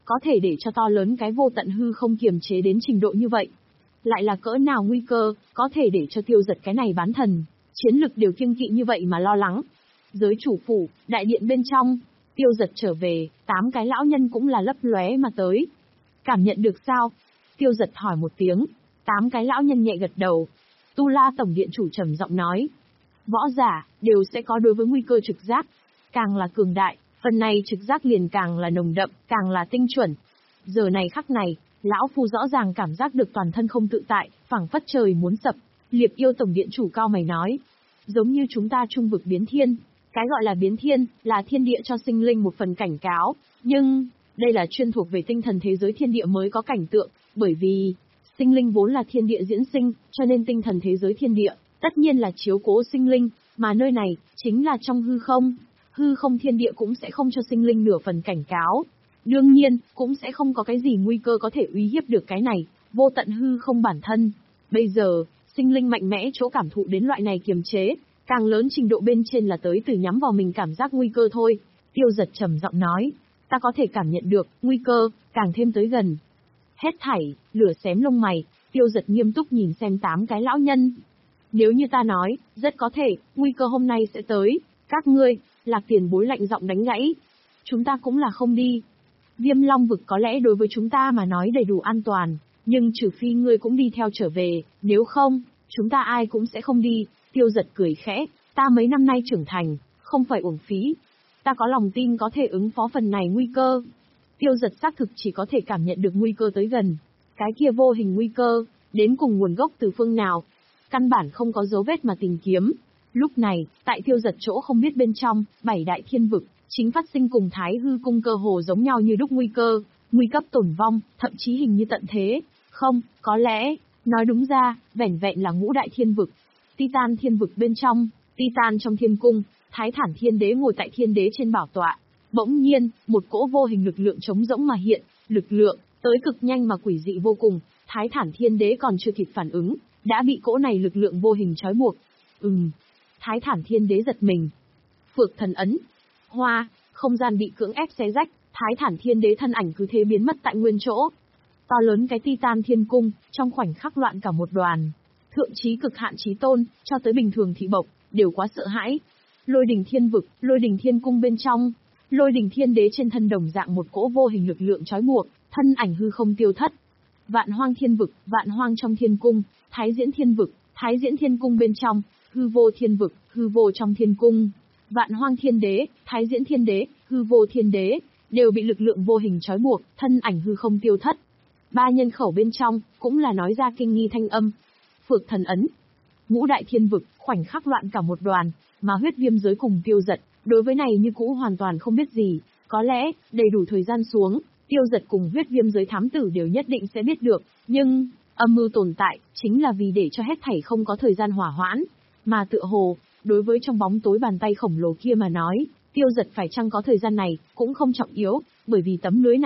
có thể để cho to lớn cái vô tận hư không kiềm chế đến trình độ như vậy. Lại là cỡ nào nguy cơ, có thể để cho Tiêu Giật cái này bán thần, chiến lực đều kiêng kỵ như vậy mà lo lắng. Giới chủ phủ, đại điện bên trong, Tiêu Giật trở về, tám cái lão nhân cũng là lấp lóe mà tới. Cảm nhận được sao? Tiêu Giật hỏi một tiếng, tám cái lão nhân nhẹ gật đầu. Tu La tổng điện chủ trầm giọng nói, võ giả đều sẽ có đối với nguy cơ trực giác, càng là cường đại, phần này trực giác liền càng là nồng đậm, càng là tinh chuẩn. Giờ này khắc này, lão phu rõ ràng cảm giác được toàn thân không tự tại, phảng phất trời muốn sập. Liệp Yêu tổng điện chủ cao mày nói, giống như chúng ta trung vực biến thiên, cái gọi là biến thiên là thiên địa cho sinh linh một phần cảnh cáo, nhưng đây là chuyên thuộc về tinh thần thế giới thiên địa mới có cảnh tượng, bởi vì sinh linh vốn là thiên địa diễn sinh, cho nên tinh thần thế giới thiên địa tất nhiên là chiếu cố sinh linh, mà nơi này chính là trong hư không. Hư không thiên địa cũng sẽ không cho sinh linh nửa phần cảnh cáo. Đương nhiên, cũng sẽ không có cái gì nguy cơ có thể uy hiếp được cái này, vô tận hư không bản thân. Bây giờ, sinh linh mạnh mẽ chỗ cảm thụ đến loại này kiềm chế, càng lớn trình độ bên trên là tới từ nhắm vào mình cảm giác nguy cơ thôi. Tiêu Giật trầm giọng nói, ta có thể cảm nhận được, nguy cơ, càng thêm tới gần. Hết thảy, lửa xém lông mày, Tiêu Giật nghiêm túc nhìn xem tám cái lão nhân. Nếu như ta nói, rất có thể, nguy cơ hôm nay sẽ tới, các ngươi, Lạc tiền bối lạnh giọng đánh gãy. Chúng ta cũng là không đi. Viêm Long vực có lẽ đối với chúng ta mà nói đầy đủ an toàn, nhưng trừ phi ngươi cũng đi theo trở về, nếu không, chúng ta ai cũng sẽ không đi. Tiêu Giật cười khẽ, ta mấy năm nay trưởng thành, không phải uổng phí. Ta có lòng tin có thể ứng phó phần này nguy cơ. Tiêu Giật xác thực chỉ có thể cảm nhận được nguy cơ tới gần. Cái kia vô hình nguy cơ, đến cùng nguồn gốc từ phương nào, căn bản không có dấu vết mà tìm kiếm. Lúc này, tại Tiêu Giật chỗ không biết bên trong, bảy đại thiên vực, chính phát sinh cùng Thái Hư cung cơ hồ giống nhau như đúc nguy cơ, nguy cấp tổn vong, thậm chí hình như tận thế. Không, có lẽ, nói đúng ra, vẻn vẹn là ngũ đại thiên vực. Titan thiên vực bên trong, Titan trong thiên cung, Thái Thản Thiên Đế ngồi tại thiên đế trên bảo tọa. Bỗng nhiên, một cỗ vô hình lực lượng trống rỗng mà hiện, lực lượng tới cực nhanh mà quỷ dị vô cùng, Thái Thản Thiên Đế còn chưa kịp phản ứng, đã bị cỗ này lực lượng vô hình trói buộc. Ừm. Thái Thản Thiên Đế giật mình. Phược thần ấn. Hoa, không gian bị cưỡng ép xé rách, Thái Thản Thiên Đế thân ảnh cứ thế biến mất tại nguyên chỗ. To lớn cái Titan thiên cung, trong khoảnh khắc loạn cả một đoàn. Thượng chí cực hạn chí tôn, cho tới bình thường thị bộc, đều quá sợ hãi. Lôi đình thiên vực, lôi đình thiên cung bên trong, lôi đình thiên đế trên thân đồng dạng một cỗ vô hình lực lượng trói buộc, thân ảnh hư không tiêu thất. Vạn hoang thiên vực, vạn hoang trong thiên cung, thái diễn thiên vực, thái diễn thiên cung bên trong, hư vô thiên vực, hư vô trong thiên cung. Vạn hoang thiên đế, thái diễn thiên đế, hư vô thiên đế, đều bị lực lượng vô hình trói buộc, thân ảnh hư không tiêu thất. Ba nhân khẩu bên trong, cũng là nói ra kinh nghi thanh âm. Phược thần ấn. Ngũ đại thiên vực, khoảnh khắc loạn cả một đoàn, mà huyết viêm giới cùng Tiêu Giật, đối với này như cũ hoàn toàn không biết gì. Có lẽ, đầy đủ thời gian xuống, Tiêu Giật cùng huyết viêm giới thám tử đều nhất định sẽ biết được, nhưng, âm mưu tồn tại, chính là vì để cho hết thảy không có thời gian hỏa hoãn. Mà tựa hồ, đối với trong bóng tối bàn tay khổng lồ kia mà nói, Tiêu Giật phải chăng có thời gian này, cũng không trọng yếu, bởi vì tấm lưới này